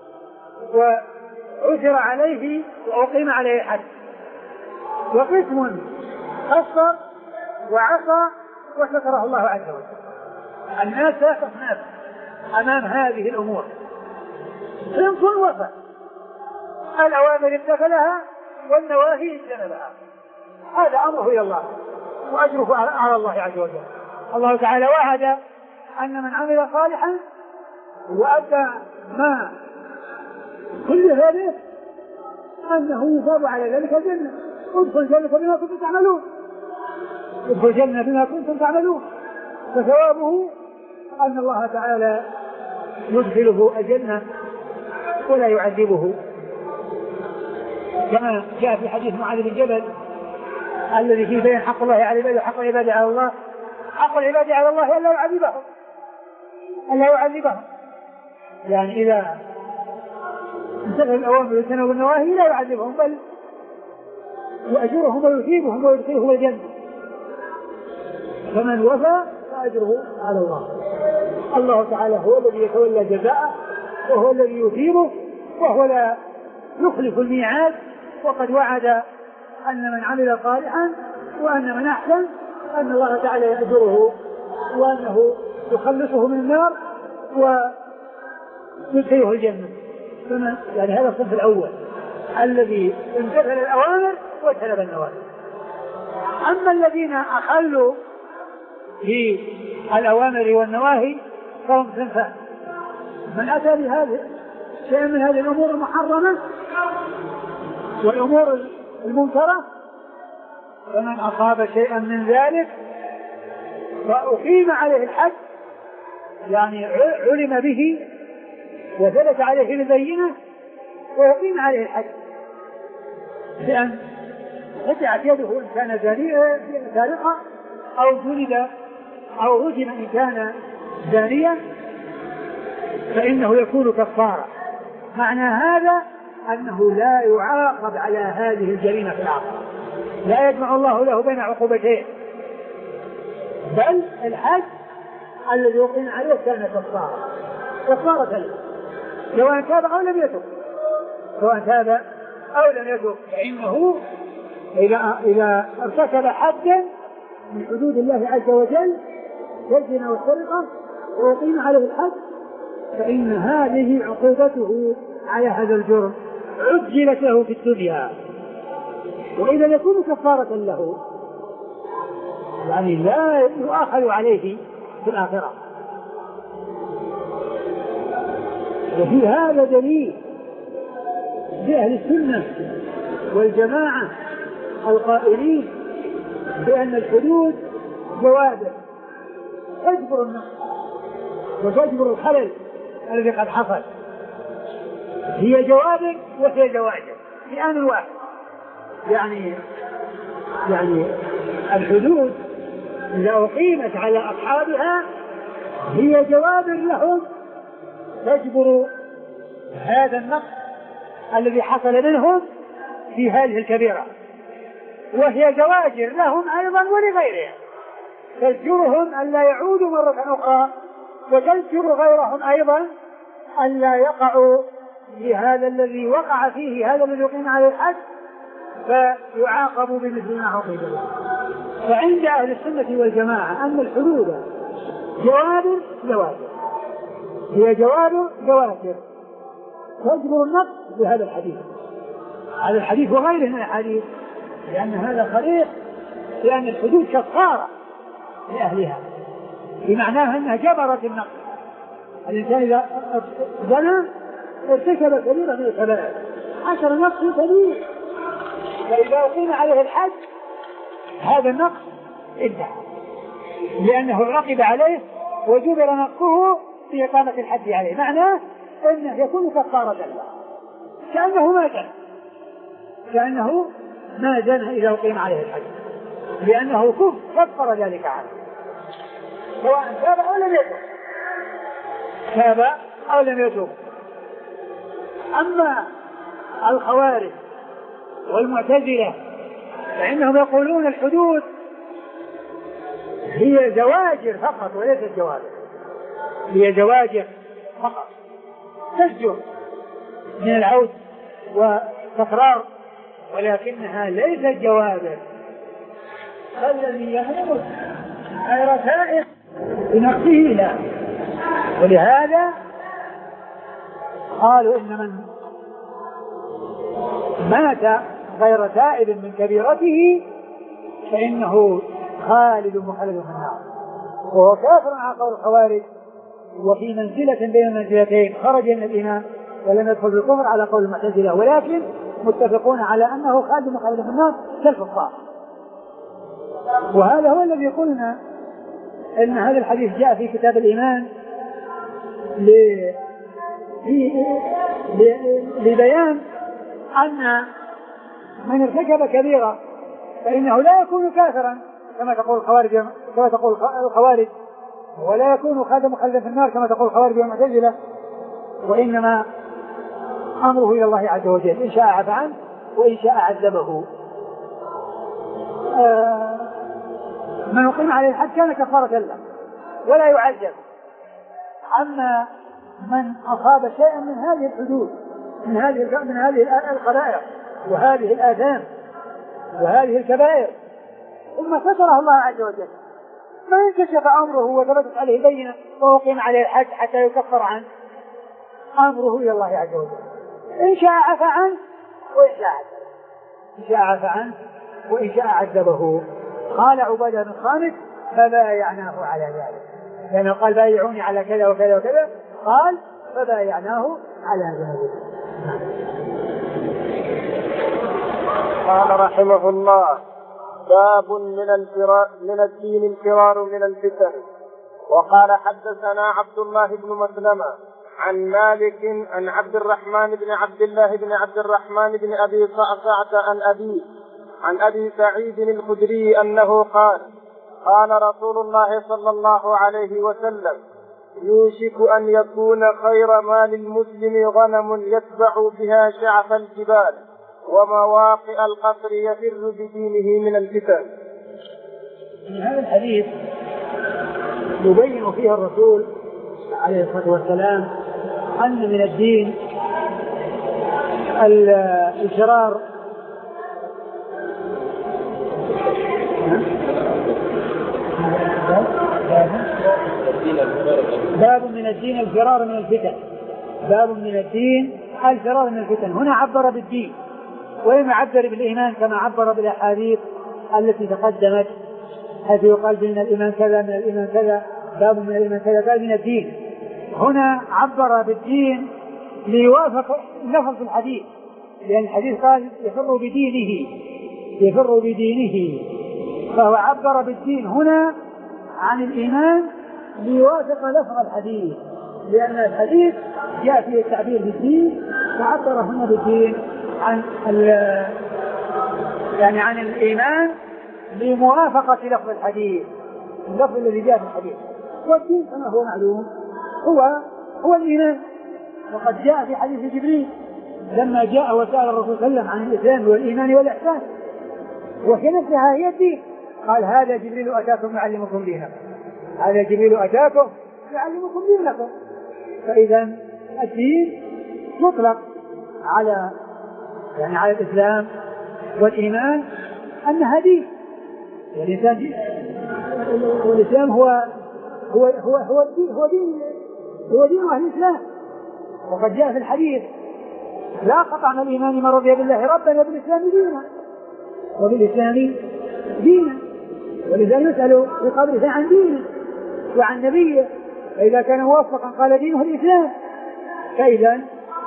وعثر عليه وأقيم عليه حد، وقسم قصر وعصى وستره الله عز وجل. الناس ثلاثة أصناف أمام هذه الأمور: صنف وفى، الأوامر امتثلها والنواهي اجتنبها. هذا أمره إلى الله وأجره على الله عز وجل. الله تعالى وعد أن من عمل صالحا وأدى ما كل هذا أنه يثاب على ذلك الجنة. ادخل الجنة بما كنتم تعملون، ادخل الجنة بما كنتم تعملون. فثوابه أن الله تعالى يدخله الجنة ولا يعذبه، كما جاء في حديث معاذ بن جبل الذي فيه بين حق الله على العباد وحق العباد على الله. حق العباد على الله ألا يعذبهم، ألا يعذبهم، يعني إذا انتهى الأوامر واجتنبوا النواهي لا يعذبهم بل يأجرهم ويثيبهم ويدخلهم الجنة. فمن وفى فأجره على الله. الله تعالى هو الذي يتولى جزاءه وهو الذي يثيبه وهو لا يخلف الميعاد، وقد وعد أن من عمل صالحا وأن من أحسن أن الله تعالى يأجره وأنه يخلصه من النار ويدخله الجنة. يعني هذا الصنف الأول الذي امتثل الأوامر واجتنب النواهي. أما الذين أخلوا في الأوامر والنواهي فهم صنفان: من أتى بهذه شيء من هذه الأمور المحرمة والأمور المنكرة، فمن أصاب شيئا من ذلك فأقيم عليه الحد، يعني علم به وثبت عليه البينة ويقيم عليه الحد، بأن قطعت يده إن كان سارقا أو جلد أو رجم إن كان زانيا، فإنه يكون كفارة. معنى هذا أنه لا يعاقب على هذه الجريمة في الآخرة، لا يجمع الله له بين عقوبتين، بل الحد الذي يقيم عليه كان كفارة كفارة له، سواء تاب أو لم يتب سواء تاب أو لم يتب فإنه إذا إذا ارتكب حدا من حدود الله عز وجل كالزنا والسرقة ويقيم عليه الحد، فإن هذه عقوبته على هذا الجرم عجلت له في الدنيا، وإذا يكون كفارة له يعني لا يؤاخذ عليه في الآخرة. وفي هذا دليل لأهل السنة والجماعة القائلين بأن الحدود جوابر تجبر النقص وتجبر الخلل الذي قد حصل. هي جوابر وهي جواجر في آن واحد، يعني يعني الحدود إذا أقيمت على أصحابها هي جوابر لهم تجبر هذا النقص الذي حصل منهم في هذه الكبيرة، وهي زواجر لهم أيضا ولغيرهم تزجرهم أن لا يعودوا مرة أخرى، وتزجر غيرهم أيضا أن لا يقعوا في هذا الذي وقع فيه هذا الذي يقيم عليه الحد فيعاقبوا بمثل ما عوقب له. فعند أهل السنة والجماعة أن الحدود جوابر زواجر، هي جوابر زواجر تجبر النقص بهذا الحديث هذا الحديث وغيره من الحديث، لأن هذا صريح لأن الحدود كفارة لأهلها، بمعناها أنها جبرت النقص. الإنسان إذا زنى ارتكب كبيرة من الكبائر عشر نقص كبير، فإذا أقيم عليه الحد هذا النقص انتهى لأنه عقب عليه وجبر نقصه في إقامة الحد عليه، معناه أنه يكون كفارة له كأنه ما زنى كأنه ما زنى إذا أقيم عليه الحد، لأنه كفر ذلك عنه سواء تاب أو لم يتب تاب أو لم يتب. أما الخوارج والمعتزلة فإنهم يقولون الحدود هي زواجر فقط وليست جوابر، هي زواجر فقط تزجر من العود وتكرار، ولكنها ليست جوابر. الذي يموت غير سائق بنقصه لا، ولهذا قالوا إن من مات غير تائب من كبيرته فإنه خالد مخلد في النار، وهو كافر على قول الخوارج وفي منزلة بين المنزلتين، خرج من الإيمان ولم يدخل بالكفر على قول المعتزلة، ولكن متفقون على أنه خالد مخلد في النار كالكفار. وهذا هو الذي قلنا أن هذا الحديث جاء في كتاب الإيمان لبيان أن من ارتكب كبيرة فإنه لا يكون كافرا كما تقول الخوارج كما تقول الخوارج، ولا يكون خالدا مخلدا في النار كما تقول الخوارج والمعتزلة، وإنما أمره إلى الله عز وجل، إن شاء عفا عنه وإن شاء عذبه. آه من يقيم عليه الحد كان كفارة له ولا يعذب. أما من أصاب شيئا من هذه الحدود من هذه من هذه القبائح وهذه الآثام وهذه الكبائر ثم ستره الله عز وجل، ما انكشف أمره وثبتت عليه بينة وأقيم عليه الحد حتى يكفر عنه، أمره إلى الله عز وجل، إن شاء عفا عنه وإن شاء عذبه إن شاء عفا عنه وإن شاء عذبه. قال عبادة بن الصامت فبايعناه على ذلك، لأنه قال بايعوني على كذا وكذا وكذا، قال فبايعناه على ذلك. قال رحمه الله: باب من الفرار من الدين الفرار من الفتن. وقال حدثنا عبد الله بن مسلمة عن مالك عن عبد الرحمن بن عبد الله بن عبد الرحمن بن أبي صعصعة عن أبيه عن أبي سعيد الخدري أنه قال: قال رسول الله صلى الله عليه وسلم: يوشك أن يكون خير مال المسلم غنم يتبع بها شعف الجبال ومواقع القصر يفر بدينه من الفتن. من هذا الحديث يبين فيه الرسول عليه الصلاة والسلام أن من الدين الفرار باب من الدين الفرار من الفتن باب من الدين الفرار من الفتن. هنا عبر بالدين ولم يعبر بالإيمان كما عبر بالأحاديث التي تقدمت، حيث يقال بين الإيمان كذا من الإيمان كذا، باب من الإيمان كذا، باب من الدين. هنا عبر بالدين ليوافق لفظ في الحديث، لأن الحديث قال يفر بدينه يفر بدينه فهو عبر بالدين هنا عن الإيمان ليوافق لفظ الحديث، لأن الحديث جاء فيه التعبير بالدين فعبر هنا بالدين عن يعني عن الإيمان لموافقة لفظ الحديث، اللفظ الذي جاء في الحديث. والدين كما هو معلوم هو هو الإيمان، وقد جاء في حديث جبريل لما جاء وسأل الرسول صلى الله عليه وسلم عن الإسلام والإيمان والإحسان، وفي نفسها هي الدين. قال: هذا جبريل أتاكم يعلمكم دينكم هذا جبريل أتاكم يعلمكم دينكم. فإذا الدين مطلق على يعني على الإسلام والإيمان أنها دين، والإنسان دين، والإسلام هو هو هو هو الدين هو دين هو دين أهل الإسلام. وقد جاء في الحديث: لا قطع من الإيمان من رضي بالله ربا وبالإسلام دينا وبالإسلام دينا. ولذا يسأل في قبره عن دينه وعن نبيه، فإذا كان موفقا قال دينه الإسلام. فإذا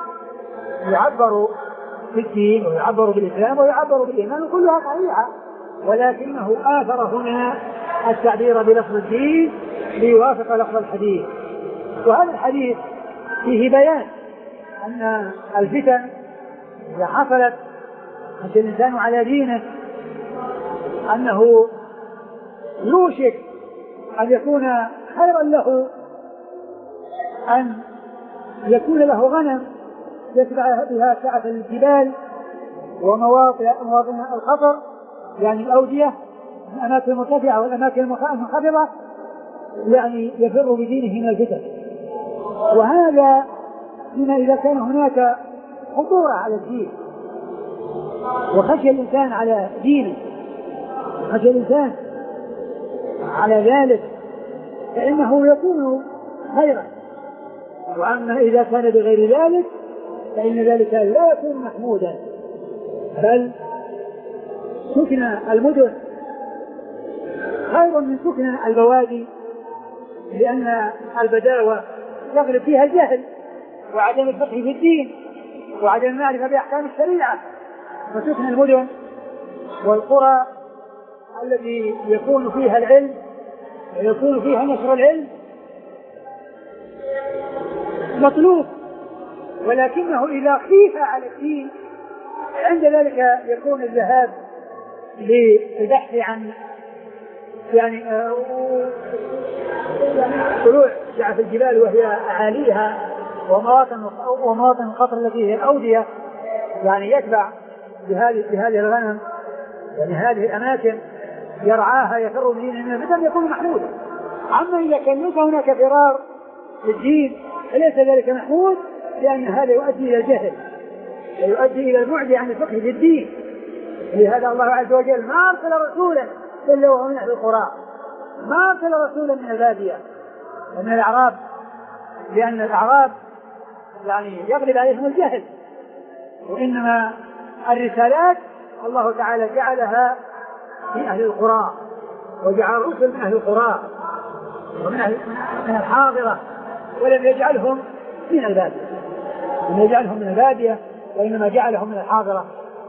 يعبر بالدين ويعبر بالإسلام ويعبر بالإيمان وكلها صحيحة، ولكنه آثر هنا التعبير بلفظ الدين ليوافق لفظ الحديث. وهذا الحديث فيه بيان أن الفتن إذا حصلت خشي الإنسان على دينه أنه يوشك أن يكون خيرا له أن يكون له غنم يتبع بها سعة الجبال ومواطن الخطر، يعني الأودية الأماكن المرتفعة والأماكن المنخفضة، يعني يفر بدينه من الفتن. وهذا بما إذا كان هناك خطورة على الدين وخشي الإنسان على دينه خشي الإنسان على ذلك فإنه يكون خيرا. وأما إذا كان بغير ذلك فإن ذلك لا يكون محمودا، بل سكن المدن خير من سكن البوادي، لأن البداوة يغلب فيها الجهل وعدم الفقه في الدين وعدم المعرفة بأحكام الشريعة. فسكن المدن والقرى التي يكون فيها العلم ويكون فيها نشر العلم مطلوب، ولكنه إذا خيف على الدين عند ذلك يكون الذهاب للبحث عن يعني طلوع شعف الجبال وهي أعاليها ومواطن ومواطن القطر التي هي الأودية، يعني يتبع بهذه بهذه الغنم، يعني هذه الأماكن يرعاها يفر من من الفتن يكون محمودا. أما إذا كان ليس هناك فرار للدين فليس ذلك محمود، لأن هذا يؤدي إلى الجهل ويؤدي إلى البعد عن الفقه في الدين. لهذا الله عز وجل ما أرسل رسولا إلا وهو من أهل القرى، ما أرسل رسولا من البادية ومن الأعراب، لأن الأعراب يعني يغلب عليهم الجهل، وإنما الرسالات الله تعالى جعلها في أهل القرى، وجعل الرسل من أهل القرى ومن أهل من الحاضرة، ولم يجعلهم من البادية، لم يجعلهم من البادية وإنما جعلهم من الحاضرة.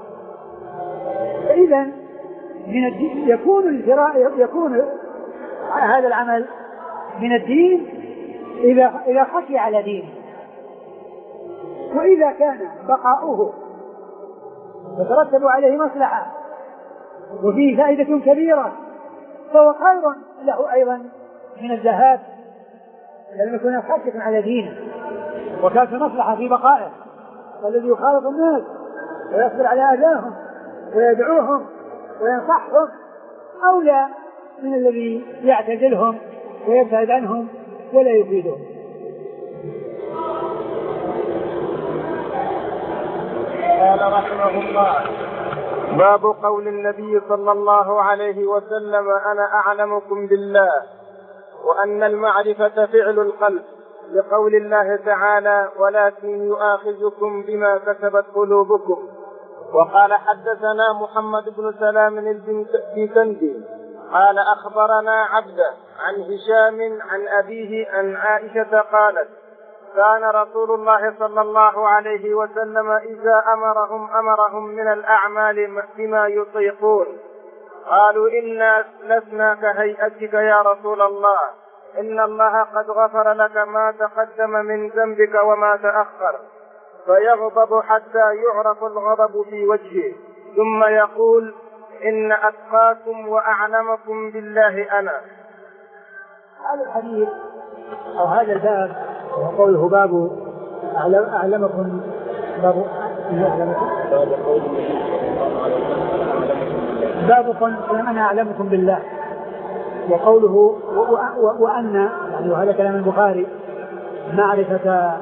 فإذا من الدين يكون الفراء يكون هذا العمل من الدين إذا إذا خشي على دينه، وإذا كان بقاؤه يترتب عليه مصلحة وفيه فائدة كبيرة فهو خير له أيضا من الذهاب لم يكن خشية على دينه وكانت المصلحة في بقائه. والذي يخالط الناس ويصبر على أذاهم ويدعوهم وينصحهم أولى من الذي يعتزلهم ويبتعد عنهم ولا يفيدهم. قال رحمه الله: باب قول النبي صلى الله عليه وسلم: أنا أعلمكم بالله، وأن المعرفة فعل القلب، لقول الله تعالى: ولكن يؤاخذكم بما كسبت قلوبكم. وقال: حدثنا محمد بن سلام البيكندي قال: أخبرنا عبده عن هشام عن أبيه عن عائشة قالت: كان رسول الله صلى الله عليه وسلم إذا أمرهم أمرهم من الأعمال بما يطيقون. قالوا: إنا لسنا كهيئتك يا رسول الله، إن الله قد غفر لك ما تقدم من ذنبك وما تأخر. فيغضب حتى يعرف الغضب في وجهه، ثم يقول: إن أتقاكم وأعلمكم بالله أنا. هذا الحديث أو هذا الباب وقوله باب أعلمكم باب باب قول أنا أعلمكم بالله، وقوله وأن يعني وهذا كلام البخاري معرفة،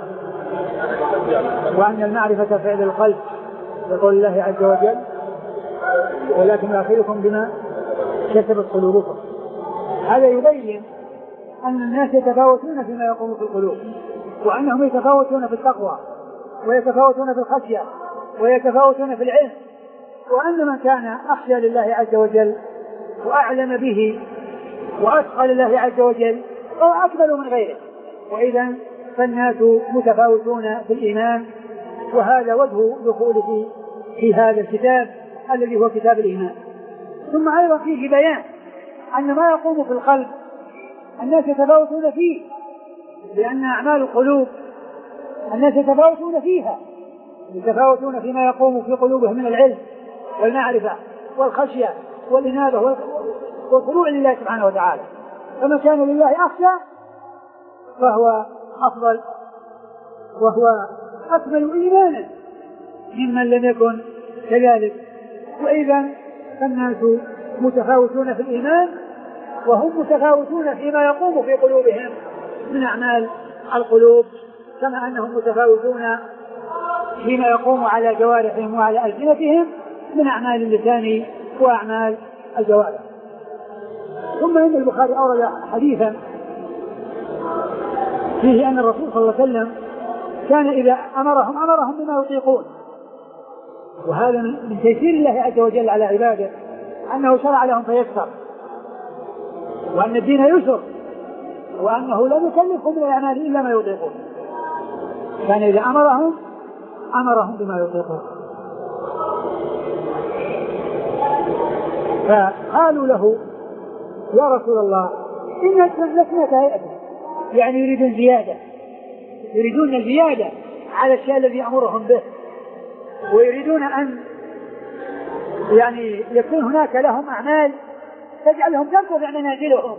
وأن المعرفة فعل القلب، يقول الله عز وجل: ولكن يؤاخذكم بما كسبت قلوبكم. هذا يبين أن الناس يتفاوتون فيما يقوم في القلوب، وأنهم يتفاوتون في التقوى ويتفاوتون في الخشية ويتفاوتون في العلم، وأن من كان أخشى لله عز وجل وأعلم به وأتقى لله عز وجل فهو أكمل من غيره. وإذا فالناس متفاوتون في الإيمان، وهذا وجه دخوله في هذا الكتاب الذي هو كتاب الإيمان. ثم أيضا فيه بيان أن ما يقوم في القلب الناس يتفاوتون فيه، لأن أعمال القلوب الناس يتفاوتون فيها، يتفاوتون فيما يقوم في قلوبهم من العلم والمعرفة والخشية والإنابة والخضوع لله سبحانه وتعالى. فمن كان لله أخشى فهو أفضل وهو أكمل إيمانا ممن لم يكن كذلك. وإذا فالناس متفاوتون في الإيمان، وهم متفاوتون فيما يقوم في قلوبهم من أعمال القلوب، كما أنهم متفاوتون فيما يقوم على جوارحهم وعلى ألسنتهم من أعمال اللسان وأعمال الجوارح. ثم إن البخاري أورد حديثا فيه أن الرسول صلى الله عليه وسلم كان إذا أمرهم أمرهم بما يطيقون، وهذا من تيسير الله عز وجل على عباده أنه شرع لهم فيسر، وأن الدين يسر، وأنه لا يكلفهم من الأعمال إلا ما يطيقون. كان إذا أمرهم أمرهم بما يطيقون. فقالوا له يا رسول الله إن لسنا كهيئته، يعني يريدون زيادة، يريدون زيادة على الشيء الذي يأمرهم به، ويريدون أن يعني يكون هناك لهم أعمال تجعلهم ترتفع منازلهم،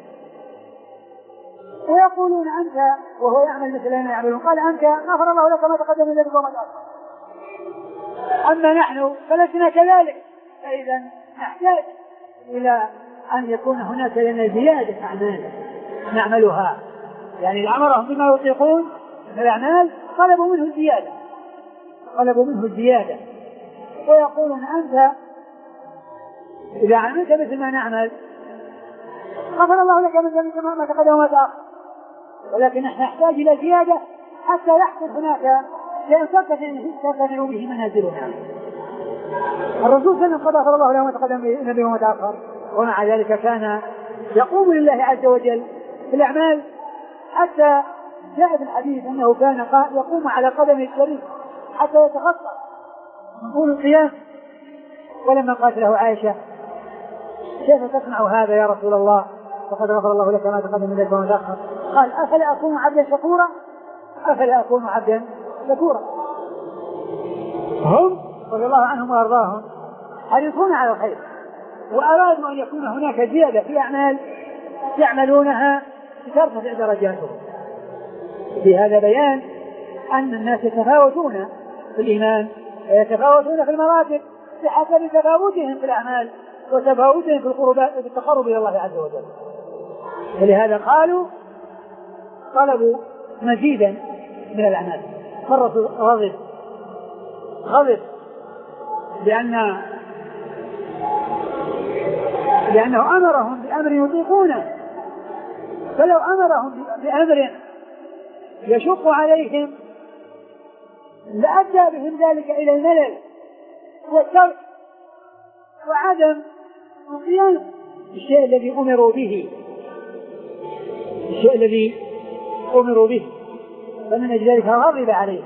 ويقولون أنت وهو يعمل مثل ما يعملون. قال أنت غفر الله لك ما تقدم من ذنبك وما تأخر، أما نحن فلسنا كذلك، فإذا نحتاج إلى أن يكون هناك لنا زيادة أعمال نعملها. يعني أمرهم بما يطيقون من الأعمال طلبوا منه الزيادة، طلبوا منه الزيادة، ويقولون أنت إذا عملت مثل ما نعمل غفر الله لك من ذنبك ما تقدم وما تأخر، ولكن نحن نحتاج إلى زيادة حتى يحصل هناك شيء ترتفع به منازلنا. الرسول صلى الله عليه وسلم غفر الله له ما تقدم من ذنبه وما تأخر، ومع ذلك كان يقوم لله عز وجل في الأعمال، حتى جاء في الحديث أنه كان يقوم على قدمه الشريف حتى يتخطى من طول القيام. ولما قالت له عائشة كيف تصنع هذا يا رسول الله وقد غفر الله لك ما تقدم من ذنبك وما تأخر، قال أفلا أكون عبدا شكورا، أفلا أكون عبدا شكورا. هم رضي الله عنهم وأرضاهم حريصون على الخير، وأرادوا أن يكون هناك زيادة في أعمال يعملونها لترتفع درجاتهم. في هذا بيان أن الناس يتفاوتون في الإيمان ويتفاوتون في المراتب بحسب تفاوتهم في الأعمال وتفاوتهم في القربات بالتقرب إلى الله عز وجل. ولهذا قالوا طلبوا مزيدا من الأعمال. فالرسول غضب غضب لأن لأنه أمرهم بأمر يطيقونه، فلو أمرهم بأمر يشق عليهم لأدى بهم ذلك إلى الملل والترك وعدم القيام بالشيء الذي أمروا به الشيء الذي أمروا به فمن أجل ذلك غضب عليه.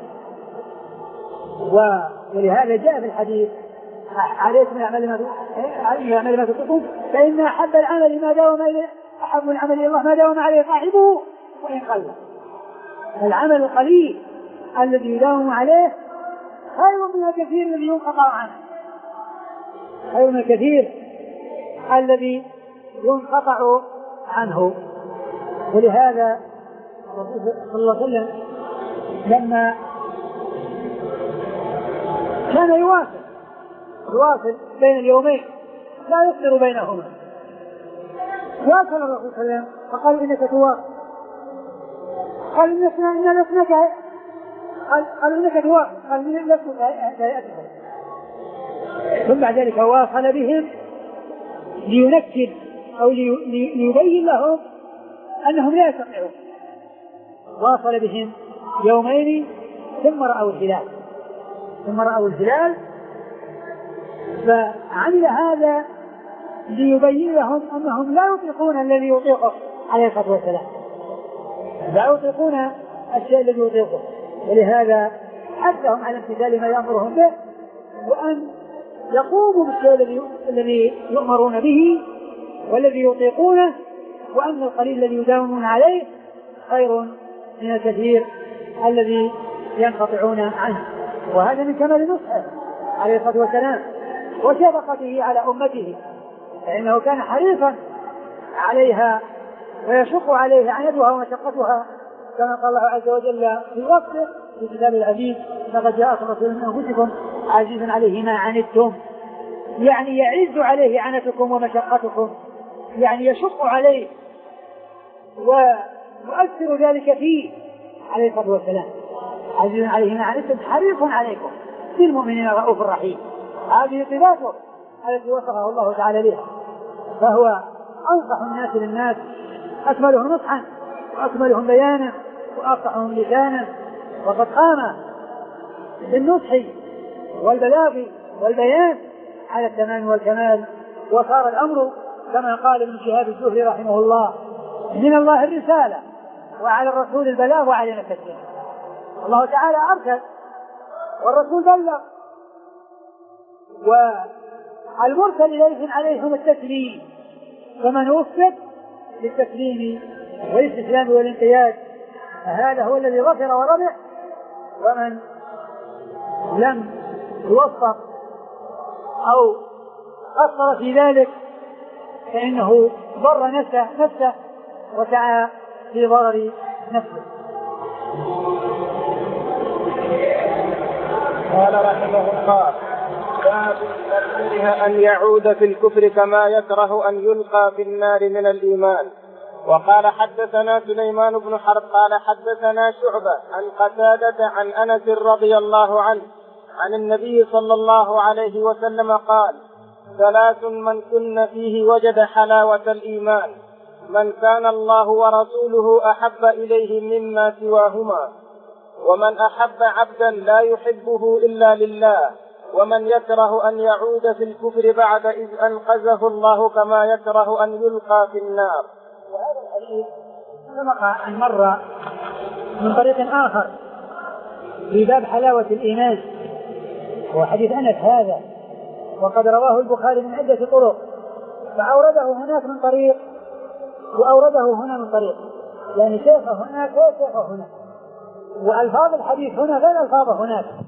ولهذا جاء في الحديث عليكم العمل ما تطيقون فإن أحب العمل ما داوم إليه أحب العمل إلى الله ما داوم عليه صاحبه وإن قل. العمل القليل الذي يداوم عليه خير من الكثير الذي ينقطع عنه خير من الكثير الذي ينقطع عنه. ولهذا صلى الله عليه وسلم لما كان يواصل يواصل بين اليومين لا يفطر بينهما، واصل الرسول صلى الله عليه وسلم فقال إنك تواصل، قال إننا إننا لسناك قال قال إنك تواصل، قال إننا لسناك. ثم بعد ذلك واصل بهم لينكد أو ليبين لهم أنهم لا يستطيعون. واصل بهم يومين ثم رأوا الهلال ثم رأوا الهلال فعمل هذا ليبين لهم أنهم لا يطيقون الذي يطيقه عليه الصلاة والسلام، لا يطيقون الشيء الذي يطيقه. ولهذا حثهم على امتثال ما يأمرهم به وأن يقوموا بالشيء الذي يؤمرون به والذي يطيقونه، وأن القليل الذي يداومون عليه خير من الكثير الذي ينقطعون عنه. وهذا من كمال نصحه عليه الصلاة والسلام وشفقته على أمته، فإنه كان حريصا عليها ويشق عليه عنتها ومشقتها، كما قال الله عز وجل في وصفه في كتاب العزيز لقد جاءكم رسول من أنفسكم عزيز عليه ما عنتم، يعني يعز عليه عنتكم ومشقتكم، يعني يشق عليه ويؤثر ذلك فيه عليه الصلاة والسلام. عزيز عليه ما عنتم حريص عليكم بالمؤمنين رؤوف رحيم. هذه صفاته التي وصفه الله تعالى بها، فهو أنصح الناس للناس، أكملهم نصحا وأكملهم بيانا وأفصحهم لسانا، وقد قام بالنصح والبلاغ والبيان على التمام والكمال. وصار الأمر كما قال ابن شهاب الزهري رحمه الله: من الله الرسالة وعلى الرسول البلاغ وعلينا التسليم. الله تعالى أرسل والرسول بلغ، والمرسل إليهم عليهم التسليم، فمن وفق للتسليم والاستسلام والانقياد فهذا هو الذي ظفر وربح، ومن لم يوفق أو قصر في ذلك فإنه ضر نفسه, نفسه وسعى في ضرر نفسه. قال رحمه الله: باب من كره أن يعود في الكفر كما يكره أن يلقى في النار من الإيمان. وقال حدثنا سليمان بن حرب قال حدثنا شعبة عن قتادة عن أنس رضي الله عنه عن النبي صلى الله عليه وسلم قال: ثلاث من كن فيه وجد حلاوة الإيمان: من كان الله ورسوله أحب إليه مما سواهما، ومن أحب عبدا لا يحبه إلا لله، ومن يكره أن يعود في الكفر بعد إذ أنقذه الله كما يكره أن يلقى في النار. وهذا الحديث سبق أن مر من طريق آخر في باب حلاوة الإيمان، هو حديث أنس هذا، وقد رواه البخاري من عدة طرق، فأورده هناك من طريق وأورده هنا من طريق، يعني شيخه هناك وشيخه هناك، وألفاظ الحديث هنا غير ألفاظه هناك،